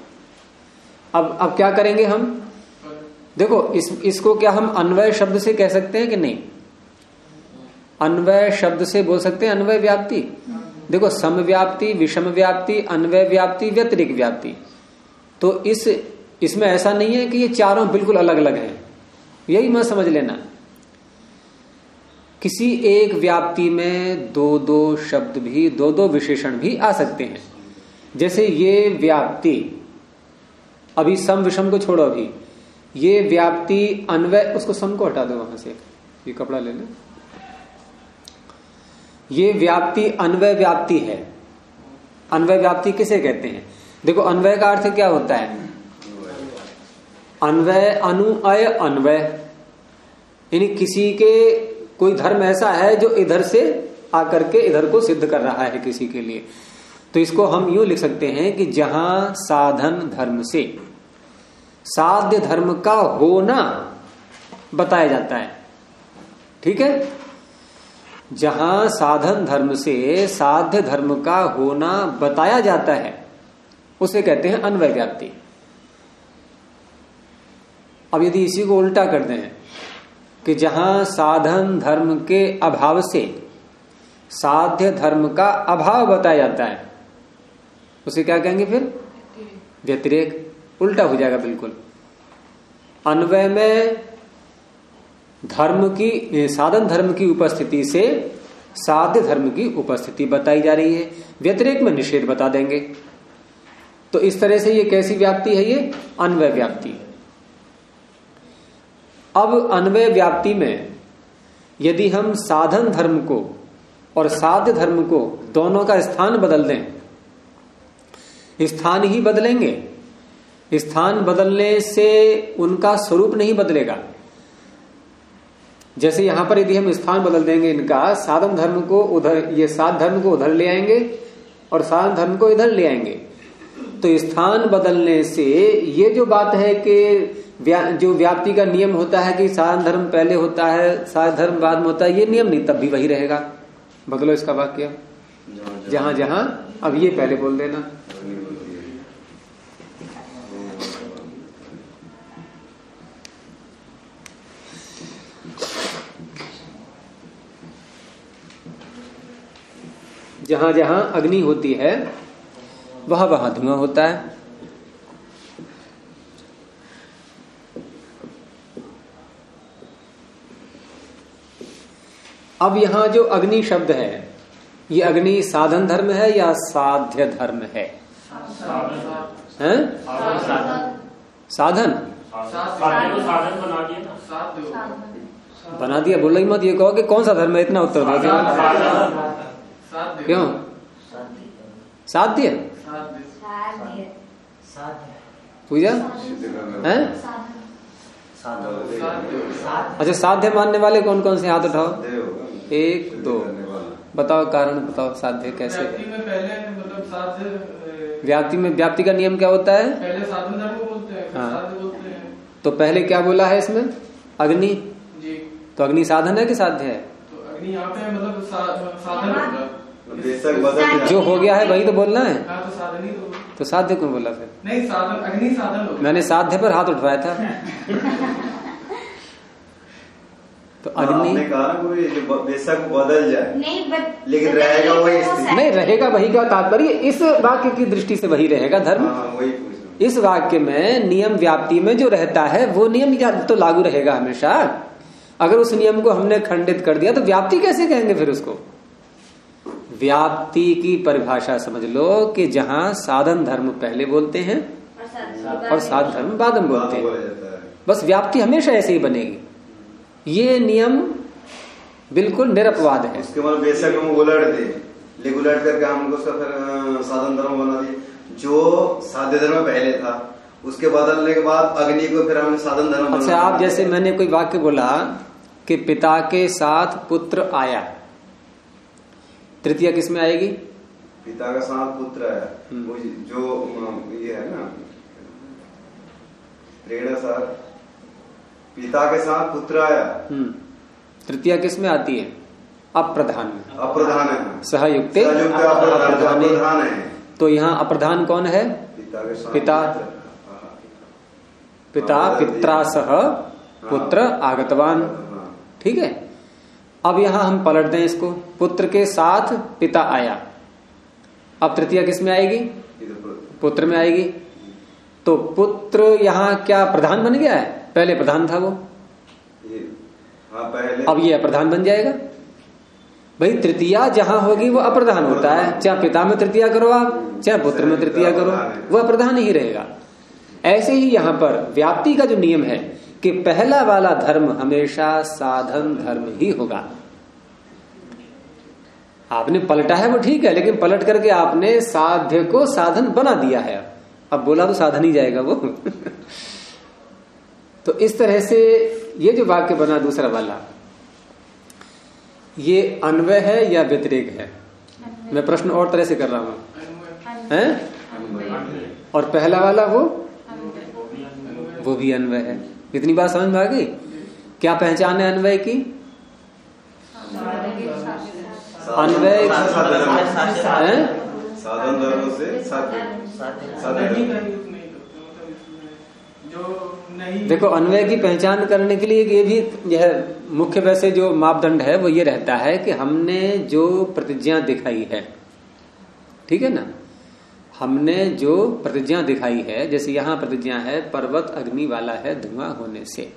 S1: अब क्या करेंगे हम? देखो इसको क्या हम अन्वय शब्द से कह सकते हैं कि नहीं? अन्वय शब्द से बोल सकते हैं अन्वय व्याप्ति। देखो, सम व्याप्ति, विषम व्याप्ति, अन्वय व्याप्ति, व्यतिरिक्त व्याप्ति। तो इसमें ऐसा नहीं है कि ये चारों बिल्कुल अलग अलग हैं। यही मत समझ लेना। किसी एक व्याप्ति में दो दो शब्द भी, दो दो विशेषण भी आ सकते हैं। जैसे ये व्याप्ति अभी सम विषम को छोड़ो, अभी ये व्याप्ति अन्वय, उसको सम को हटा दो वहां से, ये कपड़ा ले लो। ये व्याप्ति अन्वय व्याप्ति है। अन्वय व्याप्ति किसे कहते हैं? देखो अन्वय का अर्थ क्या होता है? अन्वय अनुअय अन्वय, यानी किसी के कोई धर्म ऐसा है जो इधर से आकर के इधर को सिद्ध कर रहा है किसी के लिए, तो इसको हम यूं लिख सकते हैं कि जहां साधन धर्म से साध्य धर्म का होना बताया जाता है। ठीक है, जहां साधन धर्म से साध्य धर्म का होना बताया जाता है उसे कहते हैं अन्वय व्याप्ति। अब यदि इसी को उल्टा कर दें कि जहां साधन धर्म के अभाव से साध्य धर्म का अभाव बताया जाता है उसे क्या कहेंगे फिर? व्यतिरेक। उल्टा हो जाएगा बिल्कुल। अन्वय में धर्म की, साधन धर्म की उपस्थिति से साध्य धर्म की उपस्थिति बताई जा रही है, व्यतिरेक में निषेध बता देंगे। तो इस तरह से ये कैसी व्याप्ति है? ये अन्वय व्याप्ति। अब अन्वय व्याप्ति में यदि हम साधन धर्म को और साध्य धर्म को दोनों का स्थान बदल दें, स्थान ही बदलेंगे, स्थान बदलने से उनका स्वरूप नहीं बदलेगा। जैसे यहां पर यदि हम स्थान बदल देंगे इनका, साधन धर्म को उधर, ये साध धर्म को उधर ले आएंगे और साधन धर्म को इधर ले आएंगे, तो स्थान बदलने से ये जो बात है कि जो व्याप्ति का नियम होता है कि साधन धर्म पहले होता है साध धर्म बाद में होता है, ये नियम नहीं, तब भी वही रहेगा। बदलो इसका वाक्य, जहां जहां, अब ये पहले बोल देना। जहां जहां अग्नि होती है वहां वहां धुआं होता है। अब यहां जो अग्नि शब्द है, ये अग्नि साधन धर्म है या साध्य धर्म है? साधन बना दिया। बोलो ही मत, ये कहो कि कौन सा धर्म है, इतना उत्तर दो। क्यों? साध्य पूजा है? अच्छा, साध्य मानने वाले कौन कौन से? हाथ उठाओ। 1 2 बताओ, कारण बताओ। साध्य कैसे? व्याप्ति में व्याप्ति का नियम क्या होता है?
S3: पहले साधन धर्म को बोलते हैं,
S1: हाँ,
S3: बोलते हैं।
S1: तो पहले क्या बोला है इसमें? अग्नि जी। तो अग्नि साधन है कि साध्य है?
S3: तो अग्नि यहाँ पे मतलब साधन होगा,
S1: जो हो गया है वही तो बोलना है।
S3: हाँ, तो साधन ही
S1: तो साध्य क्यों बोला फिर?
S3: नहीं, साधन अग्नि साधन होगा।
S1: मैंने साध्य पर हाथ उठवाया था। तो अग्नि
S2: बेशक बदल जाए लेकिन रहेगा वही,
S1: नहीं रहेगा वही का तात्पर्य इस वाक्य की दृष्टि से वही रहेगा धर्म।
S2: वही
S1: इस वाक्य में नियम व्याप्ति में जो रहता है वो नियम तो लागू रहेगा हमेशा। अगर उस नियम को हमने खंडित कर दिया तो व्याप्ति कैसे कहेंगे फिर उसको? व्याप्ति की परिभाषा समझ लो कि जहां साधन धर्म पहले बोलते हैं और साध धर्म बाद में बोलते हैं, बस व्याप्ति हमेशा ऐसे ही बनेगी। ये नियम बिल्कुल निरपवाद है।
S2: उसके बाद बेशक हम उलट दे, लेकिन उलट करके हम उसका फिर साधन धर्म बना दिए। जो साध्य धर्म पहले था उसके बदलने के बाद अग्नि को फिर हमने साधन धर्म।
S1: अच्छा, आप जैसे मैंने कोई वाक्य बोला कि पिता के साथ पुत्र आया, तृतीया किस में आएगी?
S2: पिता का साथ पुत्र आया, जो ये है ना प्रेरणा साथ, पिता के साथ पुत्र आया।
S1: तृतीया किस में आती है? अप्रधान में।
S2: अप्रधान है,
S1: सहयुक्ते
S2: अप्रधान है।
S1: तो यहाँ अप्रधान कौन है?
S2: पिता के साथ
S1: पिता। पिता पित्रा सह पुत्र आगतवान। ठीक है, अब यहां हम पलट दें इसको, पुत्र के साथ पिता आया। अब तृतीया किस में आएगी? पुत्र में आएगी। तो पुत्र यहां क्या प्रधान बन गया है? पहले प्रधान था वो,
S2: पहले।
S1: अब ये अप्रधान बन जाएगा। भाई तृतीया जहां होगी वो अप्रधान होता है, चाहे पिता में तृतीया करो आप, चाहे पुत्र में तृतीया करो, वो अप्रधान ही रहेगा। ऐसे ही यहां पर व्याप्ति का जो नियम है कि पहला वाला धर्म हमेशा साधन धर्म ही होगा। आपने पलटा है वो ठीक है, लेकिन पलट करके आपने साध्य को साधन बना दिया है। अब बोला तो साधन ही जाएगा वो तो इस तरह से ये जो वाक्य बना दूसरा वाला, ये अन्वय है या व्यतिरेक है? मैं प्रश्न और तरह से कर रहा हूं, हैं? और पहला वाला वो भी अन्वय है। इतनी बात समझ में आ गई? क्या पहचान है अन्वय की? अन्वय
S2: साधन धर्म से
S1: देखो, अन्वय की पहचान करने के लिए ये भी यह मुख्य वैसे जो मापदंड है वो ये रहता है कि हमने जो प्रतिज्ञा दिखाई है, ठीक है ना, हमने जो प्रतिज्ञा दिखाई है, जैसे यहां प्रतिज्ञा है पर्वत अग्नि वाला है धुआं होने से।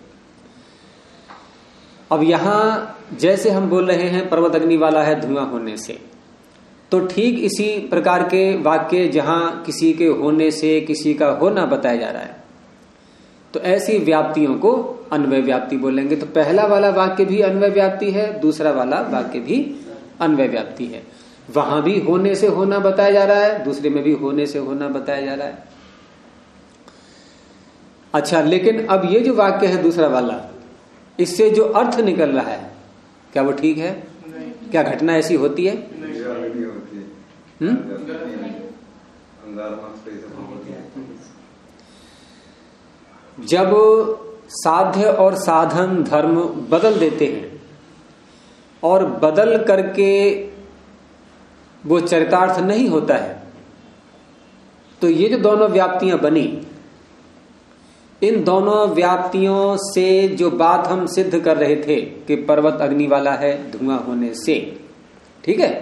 S1: अब यहां जैसे हम बोल रहे हैं पर्वत अग्नि वाला है धुआं होने से, तो ठीक इसी प्रकार के वाक्य जहां किसी के होने से किसी का होना बताया जा रहा है, तो ऐसी व्याप्तियों को अन्वय व्याप्ति बोलेंगे। तो पहला वाला वाक्य भी अन्वय व्याप्ति है, दूसरा वाला वाक्य भी अन्वय व्याप्ति है। वहां भी होने से होना बताया जा रहा है, दूसरे में भी होने से होना बताया जा रहा है। अच्छा, लेकिन अब ये जो वाक्य है दूसरा वाला, इससे जो अर्थ निकल रहा है क्या वो ठीक है? क्या घटना ऐसी होती है? जब साध्य और साधन धर्म बदल देते हैं और बदल करके वो चरितार्थ नहीं होता है, तो ये जो दोनों व्याप्तियां बनी, इन दोनों व्याप्तियों से जो बात हम सिद्ध कर रहे थे कि पर्वत अग्नि वाला है धुआं होने से, ठीक है,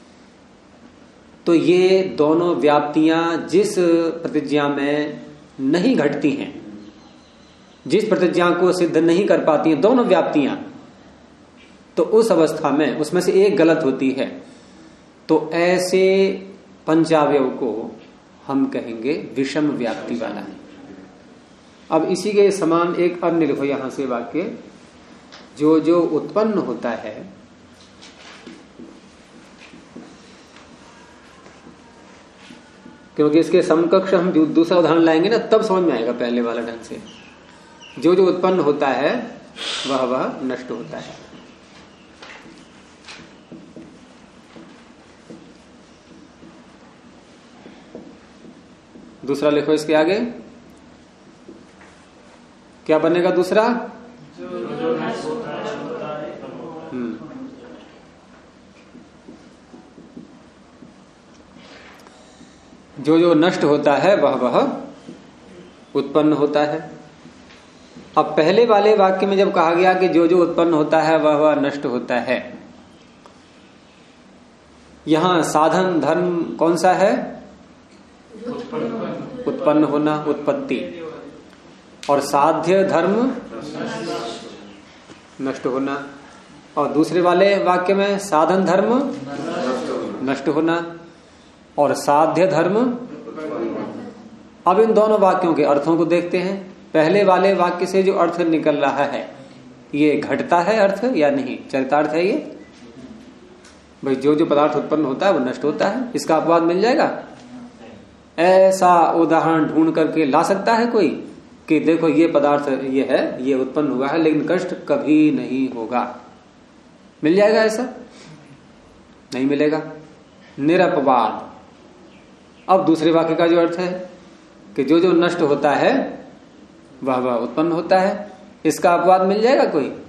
S1: तो ये दोनों व्याप्तियां जिस प्रतिज्ञा में नहीं घटती हैं, जिस प्रतिज्ञा को सिद्ध नहीं कर पाती हैं दोनों व्याप्तियां, तो उस अवस्था में उसमें से एक गलत होती है, तो ऐसे पंचावयव को हम कहेंगे विषम व्याप्ति वाला है। अब इसी के समान एक अन्य लिखो यहां से वाक्य, जो जो उत्पन्न होता है क्योंकि इसके समकक्ष हम दूसरा उदाहरण लाएंगे ना, तब समझ में आएगा पहले वाला ढंग से। जो जो उत्पन्न होता है वह नष्ट होता है। दूसरा लिखो इसके आगे, क्या बनेगा दूसरा? जो जो नष्ट होता है वह उत्पन्न होता है। अब पहले वाले वाक्य में जब कहा गया कि जो जो उत्पन्न होता है वह नष्ट होता है, यहां साधन धर्म कौन सा है? उत्पन्न होना, उत्पत्ति, और साध्य धर्म नष्ट होना। और दूसरे वाले वाक्य में साधन धर्म नष्ट होना और साध्य धर्म। अब इन दोनों वाक्यों के अर्थों को देखते हैं। पहले वाले वाक्य से जो अर्थ निकल रहा है, ये घटता है अर्थ या नहीं? चरितार्थ है ये भाई, जो जो पदार्थ उत्पन्न होता है वो नष्ट होता है, इसका अपवाद मिल जाएगा। ऐसा उदाहरण ढूंढ करके ला सकता है कोई कि देखो ये पदार्थ ये है, ये उत्पन्न हुआ है, लेकिन कष्ट कभी नहीं होगा? मिल जाएगा ऐसा? नहीं मिलेगा, निरपवाद। अब दूसरे वाक्य का जो अर्थ है कि जो जो नष्ट होता है वह उत्पन्न होता है, इसका अपवाद मिल जाएगा?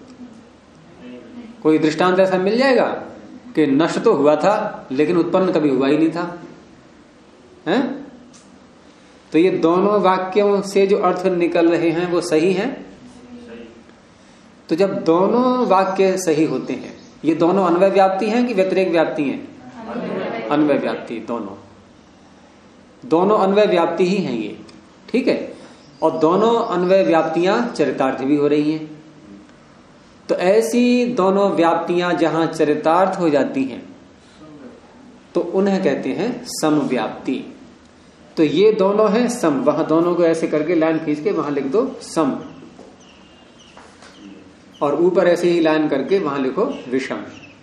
S1: कोई दृष्टांत ऐसा मिल जाएगा कि नष्ट तो हुआ था लेकिन उत्पन्न कभी हुआ ही नहीं था, हैं? तो ये दोनों वाक्यों से जो अर्थ निकल रहे हैं वो सही हैं। तो जब दोनों वाक्य सही होते हैं, ये दोनों अन्वय व्याप्ति हैं कि व्यतिरेक व्याप्ति हैं? अन्वय व्याप्ति, दोनों अन्वय व्याप्ति ही हैं ये, ठीक है। और दोनों अन्वय व्याप्तियां चरितार्थ भी हो रही हैं। तो ऐसी दोनों व्याप्तियां जहां चरितार्थ हो जाती हैं तो उन्हें कहते हैं समव्याप्ति। तो ये दोनों है सम, वहां दोनों को ऐसे करके लाइन खींच के वहां लिख दो सम, और ऊपर ऐसे ही लाइन करके वहां लिखो विषम।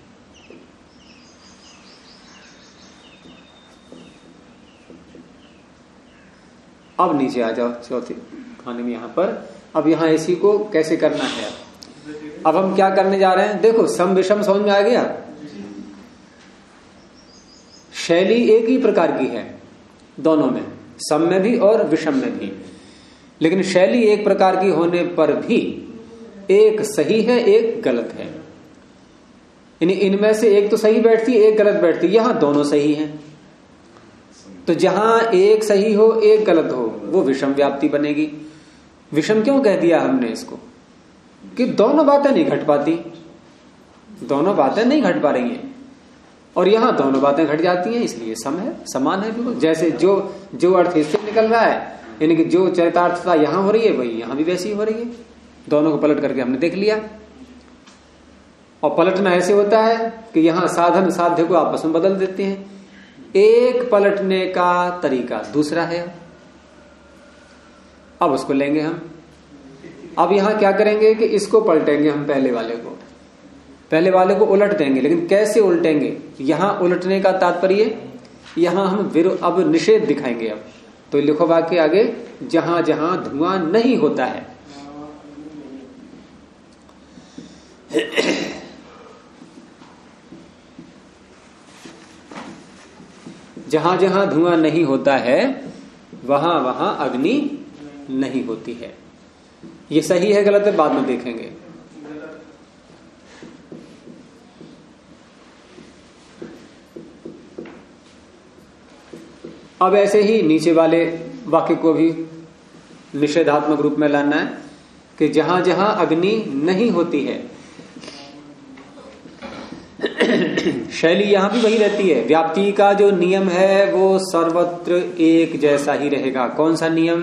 S1: अब नीचे आ जाओ चौथे खाने में यहां पर। अब यहां इसी को कैसे करना है, अब हम क्या करने जा रहे हैं, देखो सम विषम समझ में आ गया। शैली एक ही प्रकार की है दोनों में, सम में भी और विषम में भी, लेकिन शैली एक प्रकार की होने पर भी एक सही है एक गलत है। इनमें से एक तो सही बैठती है एक गलत बैठती है, यहां दोनों सही हैं। तो जहां एक सही हो एक गलत हो वो विषम व्याप्ति बनेगी। विषम क्यों कह दिया हमने इसको, कि दोनों बातें नहीं घट पाती, दोनों बातें नहीं घट पा रही हैं, और यहां दोनों बातें घट जाती हैं, इसलिए सम है, समान है बिल्कुल। जैसे जो अर्थ इससे निकल रहा है, यानी कि जो चरितार्थता यहां हो रही है वही यहां भी वैसी हो रही है। दोनों को पलट करके हमने देख लिया। और पलटना ऐसे होता है कि यहां साधन साध्य को आपस में बदल देते हैं। एक पलटने का तरीका दूसरा है, अब उसको लेंगे हम। अब यहां क्या करेंगे कि इसको पलटेंगे हम, पहले वाले को उलट देंगे, लेकिन कैसे उल्टेंगे, यहां उलटने का तात्पर्य यहां हम अब निषेध दिखाएंगे। अब तो लिखो वाक्य आगे, जहां जहां धुआं नहीं होता है। जहां जहां धुआं नहीं होता है वहां वहां अग्नि नहीं होती है। ये सही है गलत है बाद में देखेंगे। अब ऐसे ही नीचे वाले वाक्य को भी निषेधात्मक रूप में लाना है कि जहां जहां अग्नि नहीं होती है, शैली यहां भी वही रहती है। व्याप्ति का जो नियम है वो सर्वत्र एक जैसा ही रहेगा। कौन सा नियम,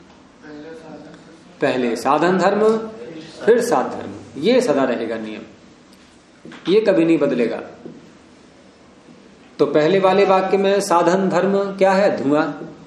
S1: पहले साधन धर्म फिर साध धर्म, ये सदा रहेगा नियम, ये कभी नहीं बदलेगा। तो पहले वाले वाक्य में साधन धर्म क्या है, धुआं,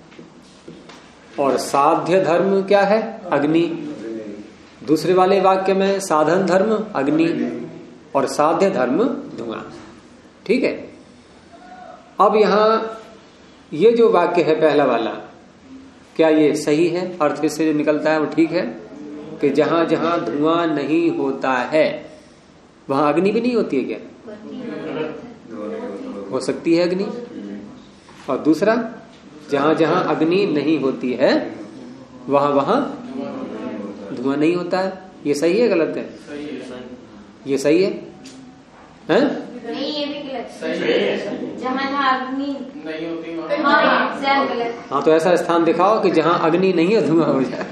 S1: और साध्य धर्म क्या है, अग्नि। दूसरे वाले वाक्य में साधन धर्म अग्नि और साध्य धर्म धुआं। ठीक है। अब यहां ये जो वाक्य है पहला वाला, क्या ये सही है, अर्थ इससे जो निकलता है वो ठीक है कि जहां जहां धुआं नहीं होता है वहां अग्नि भी नहीं होती है क्या, हो सकती है अग्नि। और दूसरा, जहां जहां अग्नि नहीं होती है वहां वहां धुआं नहीं होता है। ये सही है गलत है, ये सही है, हैं?
S4: नहीं, ये भी गलत है। जहां जहां अग्नि
S3: नहीं होती
S4: गलत।
S1: हाँ, तो ऐसा स्थान दिखाओ कि जहां अग्नि नहीं है धुआं हो जाए।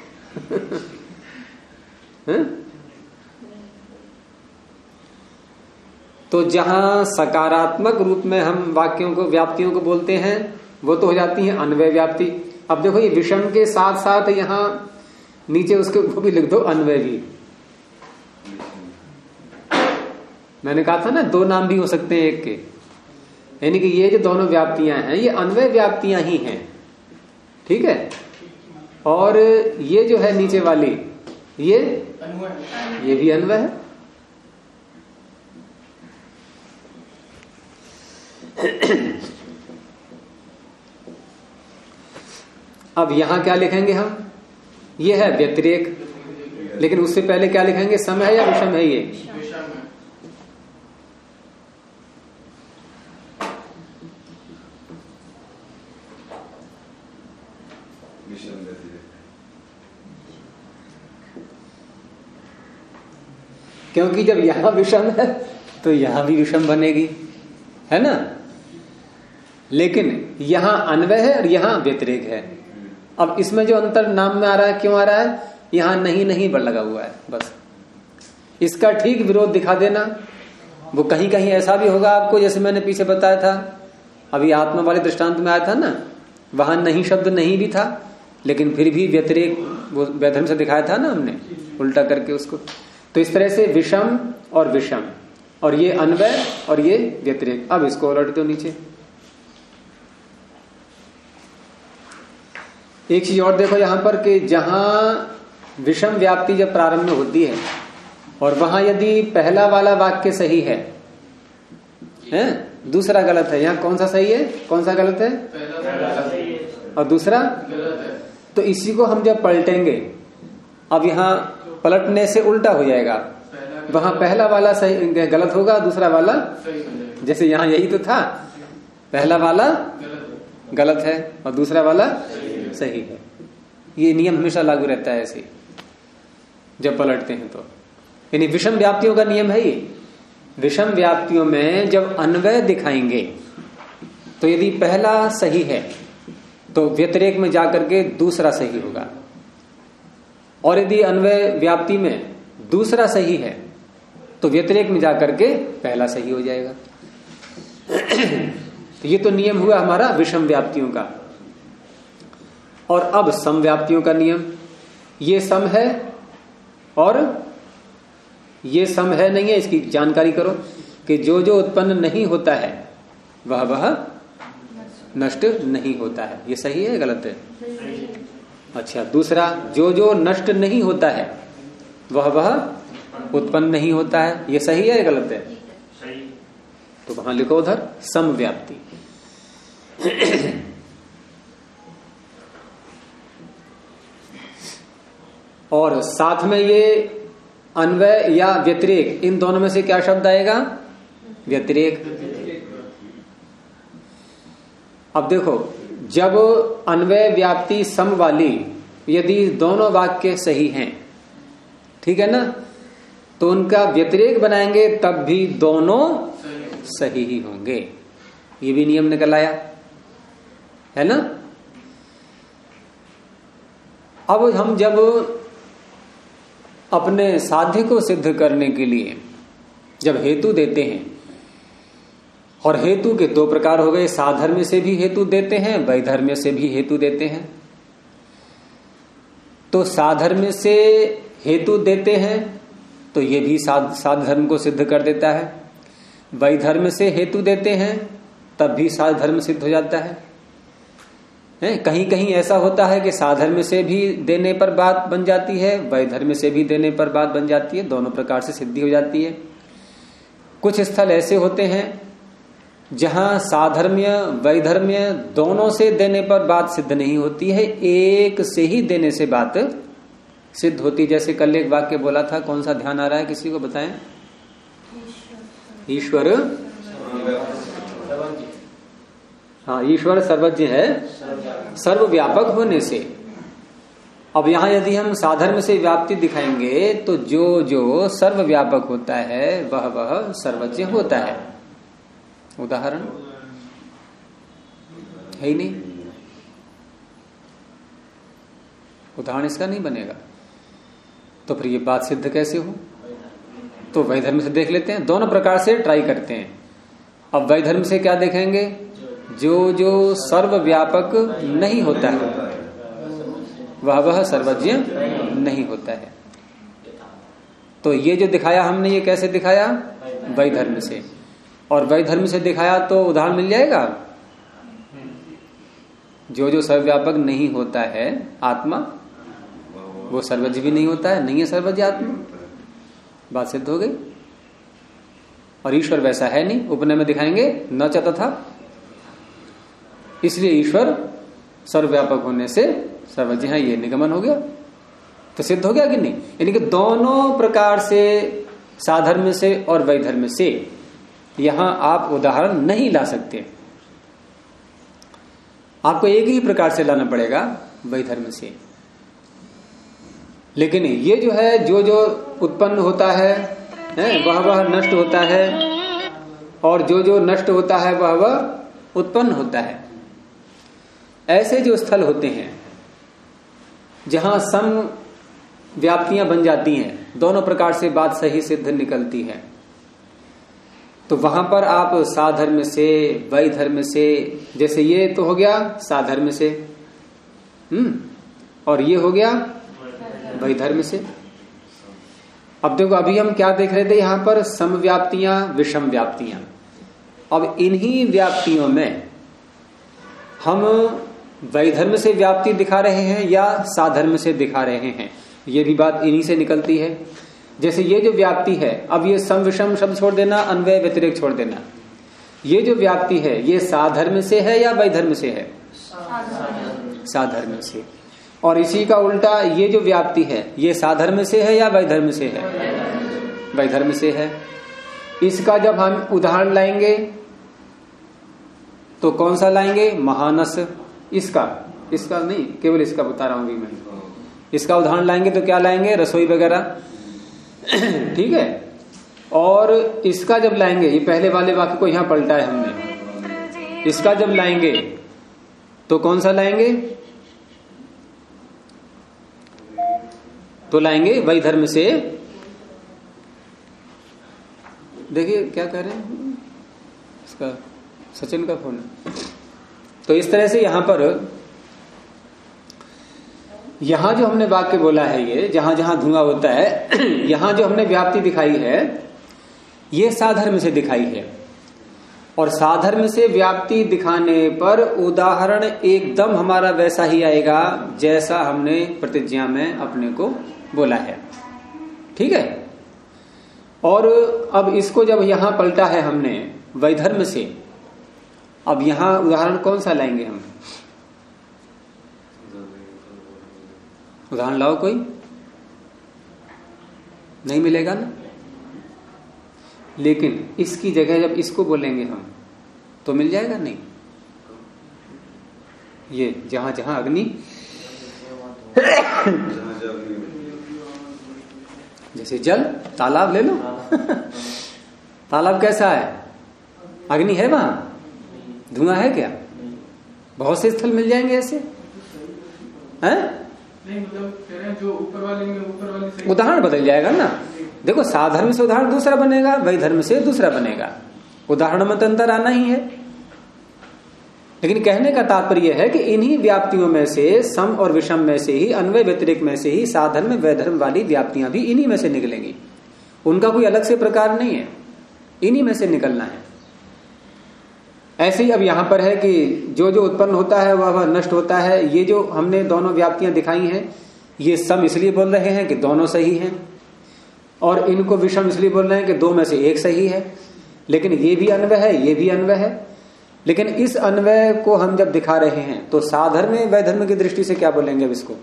S1: तो जहां सकारात्मक रूप में हम वाक्यों को व्याप्तियों को बोलते हैं वो तो हो जाती है अन्वय व्याप्ति। अब देखो ये विषम के साथ साथ यहां नीचे उसके वो भी लिख दो अन्वय भी। मैंने कहा था ना दो नाम भी हो सकते हैं एक के, यानी कि ये जो दोनों व्याप्तियां हैं ये अन्वय व्याप्तियां ही हैं। ठीक है। और ये जो है नीचे वाली ये भी अन्वय है। अब यहां क्या लिखेंगे हम, ये है व्यतिरेक, लेकिन उससे पहले क्या लिखेंगे, सम है या विषम है, ये क्योंकि जब यहां विषम है तो यहां भी विषम बनेगी, है ना। लेकिन यहां अन्वय है और यहां व्यतिरेक है। अब इसमें जो अंतर नाम में आ रहा है, क्यों आ रहा है, यहां नहीं नहीं पर लगा हुआ है, बस इसका ठीक विरोध दिखा देना। वो कहीं कहीं ऐसा भी होगा आपको, जैसे मैंने पीछे बताया था, अभी आत्मा वाले दृष्टांत में आया था ना, वहां नहीं शब्द नहीं भी था, लेकिन फिर भी व्यतिरेक वो वैधर्म से दिखाया था ना हमने, उल्टा करके उसको। तो इस तरह से विषम और विषम, और ये अन्वय और ये व्यतिरेक। अब इसको उलट दो नीचे। एक चीज और देखो यहां पर कि जहां विषम व्याप्ति जब प्रारंभ में होती है और वहां यदि पहला वाला वाक्य सही है दूसरा गलत है, यहाँ कौन सा सही है कौन सा गलत है? और दूसरा
S3: गलत है।
S1: तो इसी को हम जब पलटेंगे, अब यहाँ पलटने से उल्टा हो जाएगा, वहां पहला वाला सही गलत होगा, दूसरा वाला जैसे यहाँ यही तो था, पहला वाला गलत है और दूसरा वाला सही है। ये नियम हमेशा लागू रहता है ऐसे जब पलटते हैं तो। यानी विषम व्याप्तियों का नियम है ये। विषम व्याप्तियों में जब अन्वय दिखाएंगे तो यदि पहला सही है तो व्यतिरेक में जाकर के दूसरा सही होगा, और यदि अन्वय व्याप्ति में दूसरा सही है तो व्यतिरेक में जाकर के पहला सही हो जाएगा। तो ये तो नियम हुआ हमारा विषम व्याप्तियों का। और अब सम व्याप्तियों का नियम, ये सम है और ये सम है नहीं है, इसकी जानकारी करो कि जो जो उत्पन्न नहीं होता है वह नष्ट नहीं होता है। ये सही है गलत है? अच्छा, दूसरा जो जो नष्ट नहीं होता है वह उत्पन्न नहीं होता है। ये सही है गलत है?
S5: सही।
S1: तो वहां लिखो उधर सम व्याप्ति। और साथ में ये अन्वय या व्यतिरेक, इन दोनों में से क्या शब्द आएगा? व्यतिरेक। अब देखो, जब अन्वय व्याप्ति सम वाली यदि दोनों वाक्य सही हैं, ठीक है ना, तो उनका व्यतिरेक बनाएंगे तब भी दोनों सही ही होंगे। ये भी नियम निकल आया है ना। अब हम जब अपने साध्य को सिद्ध करने के लिए जब हेतु देते हैं, और हेतु के दो प्रकार हो गए, साधर्म्य से भी हेतु देते हैं, वैधर्म्य से भी हेतु देते हैं। तो साधर्म्य से हेतु देते हैं तो ये भी साधर्म को सिद्ध कर देता है, वैधर्म्य से हेतु देते हैं तब भी साधर्म सिद्ध हो जाता है। कहीं कहीं ऐसा होता है कि साधर्म्य से भी देने पर बात बन जाती है, वैधर्म्य से भी देने पर बात बन जाती है, दोनों प्रकार से सिद्धि हो जाती है। कुछ स्थल ऐसे होते हैं जहां साधर्म्य वैधर्म्य दोनों से देने पर बात सिद्ध नहीं होती है, एक से ही देने से बात सिद्ध होती। जैसे कल एक वाक्य बोला था, कौन सा ध्यान आ रहा है किसी को बताएं? ईश्वर, हाँ, ईश्वर सर्वज्ञ है सर्वव्यापक होने से। अब यहां यदि हम साधर्म्य से व्याप्ति दिखाएंगे तो जो जो सर्वव्यापक होता है वह सर्वज्ञ होता है। उदाहरण है ही नहीं, उदाहरण इसका नहीं बनेगा, तो फिर ये बात सिद्ध कैसे हो? तो वैधर्म से देख लेते हैं, दोनों प्रकार से ट्राई करते हैं। अब वैधर्म से क्या देखेंगे? जो जो सर्वव्यापक नहीं होता है वह सर्वज्ञ नहीं होता है। तो ये जो दिखाया हमने, ये कैसे दिखाया? वैधर्म से। और वैधर्म से दिखाया तो उदाहरण मिल जाएगा। जो जो सर्वव्यापक नहीं होता है आत्मा, वो सर्वज्ञ भी नहीं होता है, नहीं है सर्वज्ञ आत्मा, बात सिद्ध हो गई। और ईश्वर वैसा है नहीं, उपनय में दिखाएंगे न च तथा, इसलिए ईश्वर सर्वव्यापक होने से सर्वज्ञ है, ये निगमन हो गया। तो सिद्ध हो गया कि नहीं? यानी कि दोनों प्रकार से, साधर्म्य से और वैधर्म्य से, यहां आप उदाहरण नहीं ला सकते। आपको एक ही प्रकार से लाना पड़ेगा, वैधर्म्य से। लेकिन ये जो है, जो जो उत्पन्न होता है वह नष्ट होता है, और जो जो नष्ट होता है वह उत्पन्न होता है। ऐसे जो स्थल होते हैं जहां सम व्याप्तियां बन जाती हैं, दोनों प्रकार से बात सही सिद्ध निकलती है, तो वहां पर आप साधर्म्य से वैधर्म्य से, जैसे ये तो हो गया साधर्म्य से, और ये हो गया वैधर्म्य से। अब देखो, अभी हम क्या देख रहे थे यहां पर? समव्याप्तियां, विषम व्याप्तियां। अब इन्हीं व्याप्तियों में हम वैधर्म से व्याप्ति दिखा रहे हैं या साधर्म से दिखा रहे हैं, ये भी बात इन्हीं से निकलती है। जैसे ये जो व्याप्ति है, अब ये सम विषम शब्द छोड़ देना, अन्वय व्यतिरेक छोड़ देना, ये जो व्याप्ति है ये साधर्म से है या वैधर्म से है? साधर्म से। और इसी का उल्टा ये जो व्याप्ति है ये साधर्म से है या वैधर्म से है? वैधर्म से है। इसका जब हम उदाहरण लाएंगे तो कौन सा लाएंगे? महानस। इसका नहीं, केवल इसका बता रहा हूं मैं। इसका उदाहरण लाएंगे तो क्या लाएंगे? रसोई वगैरह, ठीक है। और इसका जब लाएंगे, ये पहले वाले वाक्य को यहां पलटा है हमने, इसका जब लाएंगे तो कौन सा लाएंगे? तो लाएंगे वैधर्म से। देखिए क्या कह रहे हैं, इसका सचिन का फोन है। तो इस तरह से यहां पर, यहां जो हमने वाक्य बोला है, ये जहां जहां धुआं होता है, यहां जो हमने व्याप्ति दिखाई है ये साधर्म से दिखाई है। और साधर्म से व्याप्ति दिखाने पर उदाहरण एकदम हमारा वैसा ही आएगा जैसा हमने प्रतिज्ञा में अपने को बोला है, ठीक है। और अब इसको जब यहां पलटा है हमने वैधर्म से, अब यहां उदाहरण कौन सा लाएंगे हम? उदाहरण लाओ, कोई नहीं मिलेगा ना। लेकिन इसकी जगह जब इसको बोलेंगे हम तो मिल जाएगा? नहीं। ये जहां जहां अग्नि, जैसे जल, तालाब ले लो। तालाब कैसा है? अग्नि है वहां, धुआं है क्या? बहुत से स्थल मिल जाएंगे ऐसे, हैं?
S3: नहीं, मतलब जो ऊपर वाले में ऊपर वाले से
S1: उदाहरण बदल जाएगा ना। देखो, साधर्म से उदाहरण दूसरा बनेगा, वैधर्म से दूसरा बनेगा, उदाहरण में तो अंतर आना ही है। लेकिन कहने का तात्पर्य है कि इन्हीं व्याप्तियों में से, सम और विषम में से ही, अन्वय व्यतिरेक में से ही साधर्म वैधर्म वाली व्याप्तियां भी इन्हीं में से निकलेंगी। उनका कोई अलग से प्रकार नहीं है, इन्हीं में से निकलना है। ऐसे ही अब यहां पर है कि जो जो उत्पन्न होता है वह नष्ट होता है। ये जो हमने दोनों व्याप्तियां दिखाई हैं, ये सम इसलिए बोल रहे हैं कि दोनों सही हैं, और इनको विषम इसलिए बोल रहे हैं कि दो में से एक सही है। लेकिन ये भी अन्वय है, ये भी अन्वय है। लेकिन इस अन्वय को हम जब दिखा रहे हैं तो साधर्म वैधर्म की दृष्टि से क्या बोलेंगे अब इसको?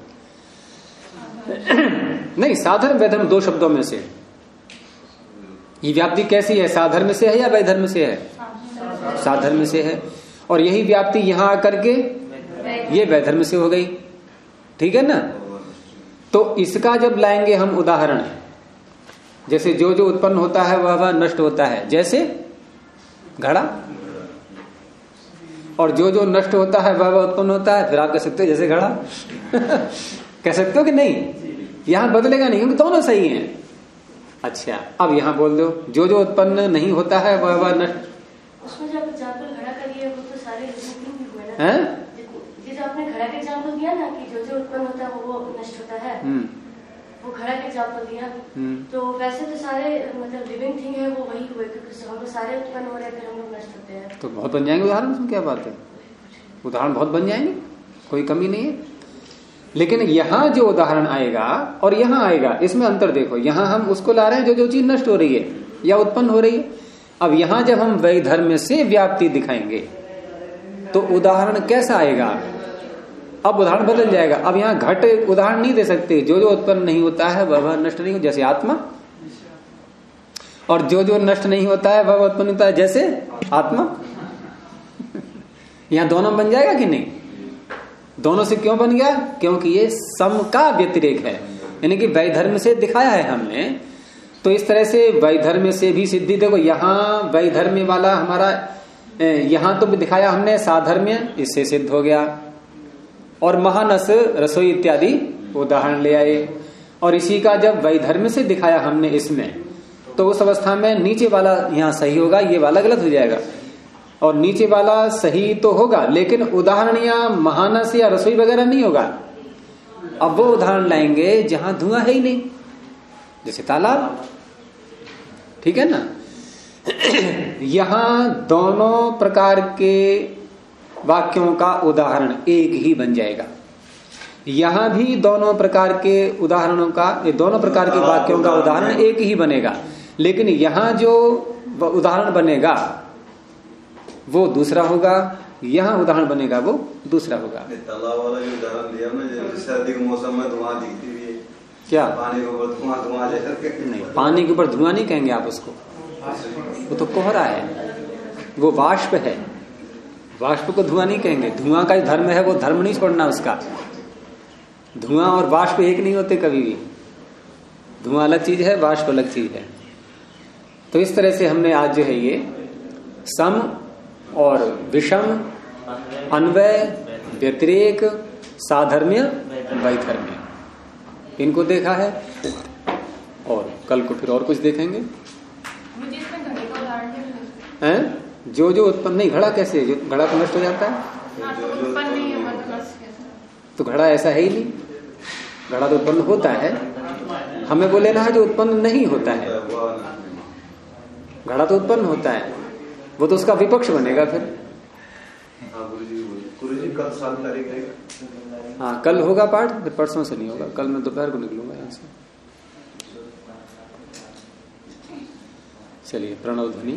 S1: नहीं, साधर्म वैधर्म दो शब्दों में से ये व्याप्ति कैसी है? साधर्म से है या वैधर्म से है? साधर्म से है। और यही व्याप्ति यहां आकर के ये वैधर्म से हो गई, ठीक है ना। तो इसका जब लाएंगे हम उदाहरण, जैसे जो जो उत्पन्न होता है वह नष्ट होता है, जैसे घड़ा, और जो जो नष्ट होता है वह उत्पन्न होता है, फिर आप कह सकते हो जैसे घड़ा। कह सकते हो कि नहीं? यहां बदलेगा नहीं क्योंकि दोनों सही हैं। अच्छा, अब यहां बोल दो जो जो उत्पन्न नहीं होता है वह नष्ट।
S5: उसमें जब एग्जाम्पल घड़ा का दिया वो तो सारे भी हुए ना।
S1: हैं?
S5: ये जो आपने घड़ा का एग्जाम्पल दिया ना कि जो जो उत्पन्न होता है वो नष्ट होता है, वो घड़ा का एग्जाम्पल दिया। तो वैसे तो सारे मतलब लिविंग थिंग है वो वही हुए, क्योंकि हम लोग सारे उत्पन्न हो रहे हैं, फिर हम लोग नष्ट होते हैं।
S1: तो बहुत बन जाएंगे उदाहरण, उसमें क्या बात है? उदाहरण बहुत बन जाएंगे, कोई कमी नहीं है। लेकिन यहां जो उदाहरण आएगा और यहां आएगा, इसमें अंतर देखो। यहां हम उसको ला रहे हैं जो जो चीज नष्ट हो रही है या उत्पन्न हो रही है। अब यहां जब हम वैधर्म से व्याप्ति दिखाएंगे तो उदाहरण कैसा आएगा? अब उदाहरण बदल जाएगा। अब यहां घट उदाहरण नहीं दे सकते, जो जो उत्पन्न नहीं होता है वह नष्ट नहीं हो, जैसे आत्मा, और जो जो नष्ट नहीं होता है वह उत्पन्न होता है, जैसे आत्मा। यहां दोनों बन जाएगा कि नहीं? दोनों से क्यों बन गया? क्योंकि ये सम का व्यतिरेक है, यानी कि वैधर्म से दिखाया है हमने। तो इस तरह से वैधर्म से भी सिद्धि, देखो यहां वैधर्म वाला हमारा, यहां तो दिखाया हमने साधर्म्य, इससे सिद्ध हो गया। और महानस, रसोई इत्यादि उदाहरण ले आए, और इसी का जब वैधर्म से दिखाया हमने इसमें, तो उस अवस्था में नीचे वाला यहां सही होगा, ये वाला गलत हो जाएगा। और नीचे वाला सही तो होगा, लेकिन उदाहरण या महानस या रसोई वगैरह नहीं होगा। अब वो उदाहरण लाएंगे जहां धुआं है ही नहीं, जैसे तालाब, ठीक है ना। यहां दोनों प्रकार के वाक्यों का उदाहरण एक ही बन जाएगा। यहां भी दोनों प्रकार के उदाहरणों का, दोनों प्रकार के वाक्यों का उदाहरण एक ही बनेगा, लेकिन यहां जो उदाहरण बनेगा वो दूसरा होगा, यहां उदाहरण बनेगा वो दूसरा होगा।
S2: तालाब वाला जो उदाहरण दिया ना, जैसे सर्दी के मौसम में धुआं दिखती हुई है,
S1: क्या
S2: पानी के ऊपर धुआं धुआं जैसा?
S1: नहीं, पानी के ऊपर धुआं नहीं कहेंगे आप उसको, वो तो कोहरा है, वो वाष्प है। वाष्प को धुआं नहीं कहेंगे। धुआं का धर्म है, वो धर्म नहीं छोड़ना उसका। धुआं और वाष्प एक नहीं होते कभी भी। धुआं अलग चीज है, वाष्प अलग चीज है। तो इस तरह से हमने आज जो है ये सम और विषम, अन्वय, व्यतिरेक, साधर्म्य, वैधर्म्य, इनको देखा है। और कल को फिर और कुछ देखेंगे।
S4: मुझे इसमें घड़े का उदाहरण
S1: हैं? जो जो उत्पन्न नहीं, घड़ा कैसे, जो घड़ा तो नष्ट हो जाता है।
S4: हाँ, तो उत्पन्न नहीं होगा तो नष्ट कैसे?
S1: तो घड़ा ऐसा है ही नहीं, घड़ा तो उत्पन्न होता है। हमें वो लेना है जो उत्पन्न नहीं होता है। घड़ा तो उत्पन्न होता है, वो तो उसका विपक्ष बनेगा फिर।
S2: गुरु जी कल 7 तारीख है।
S1: हाँ, कल होगा पाठ, फिर परसों से नहीं होगा। कल मैं दोपहर को निकलूंगा यहाँ से। चलिए, प्रणव ध्वनि।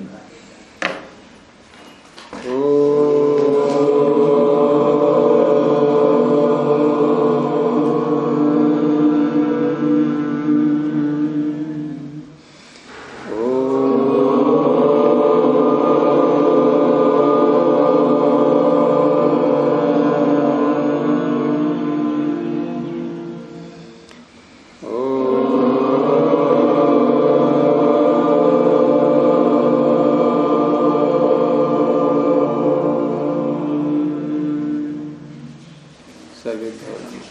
S1: सर्वे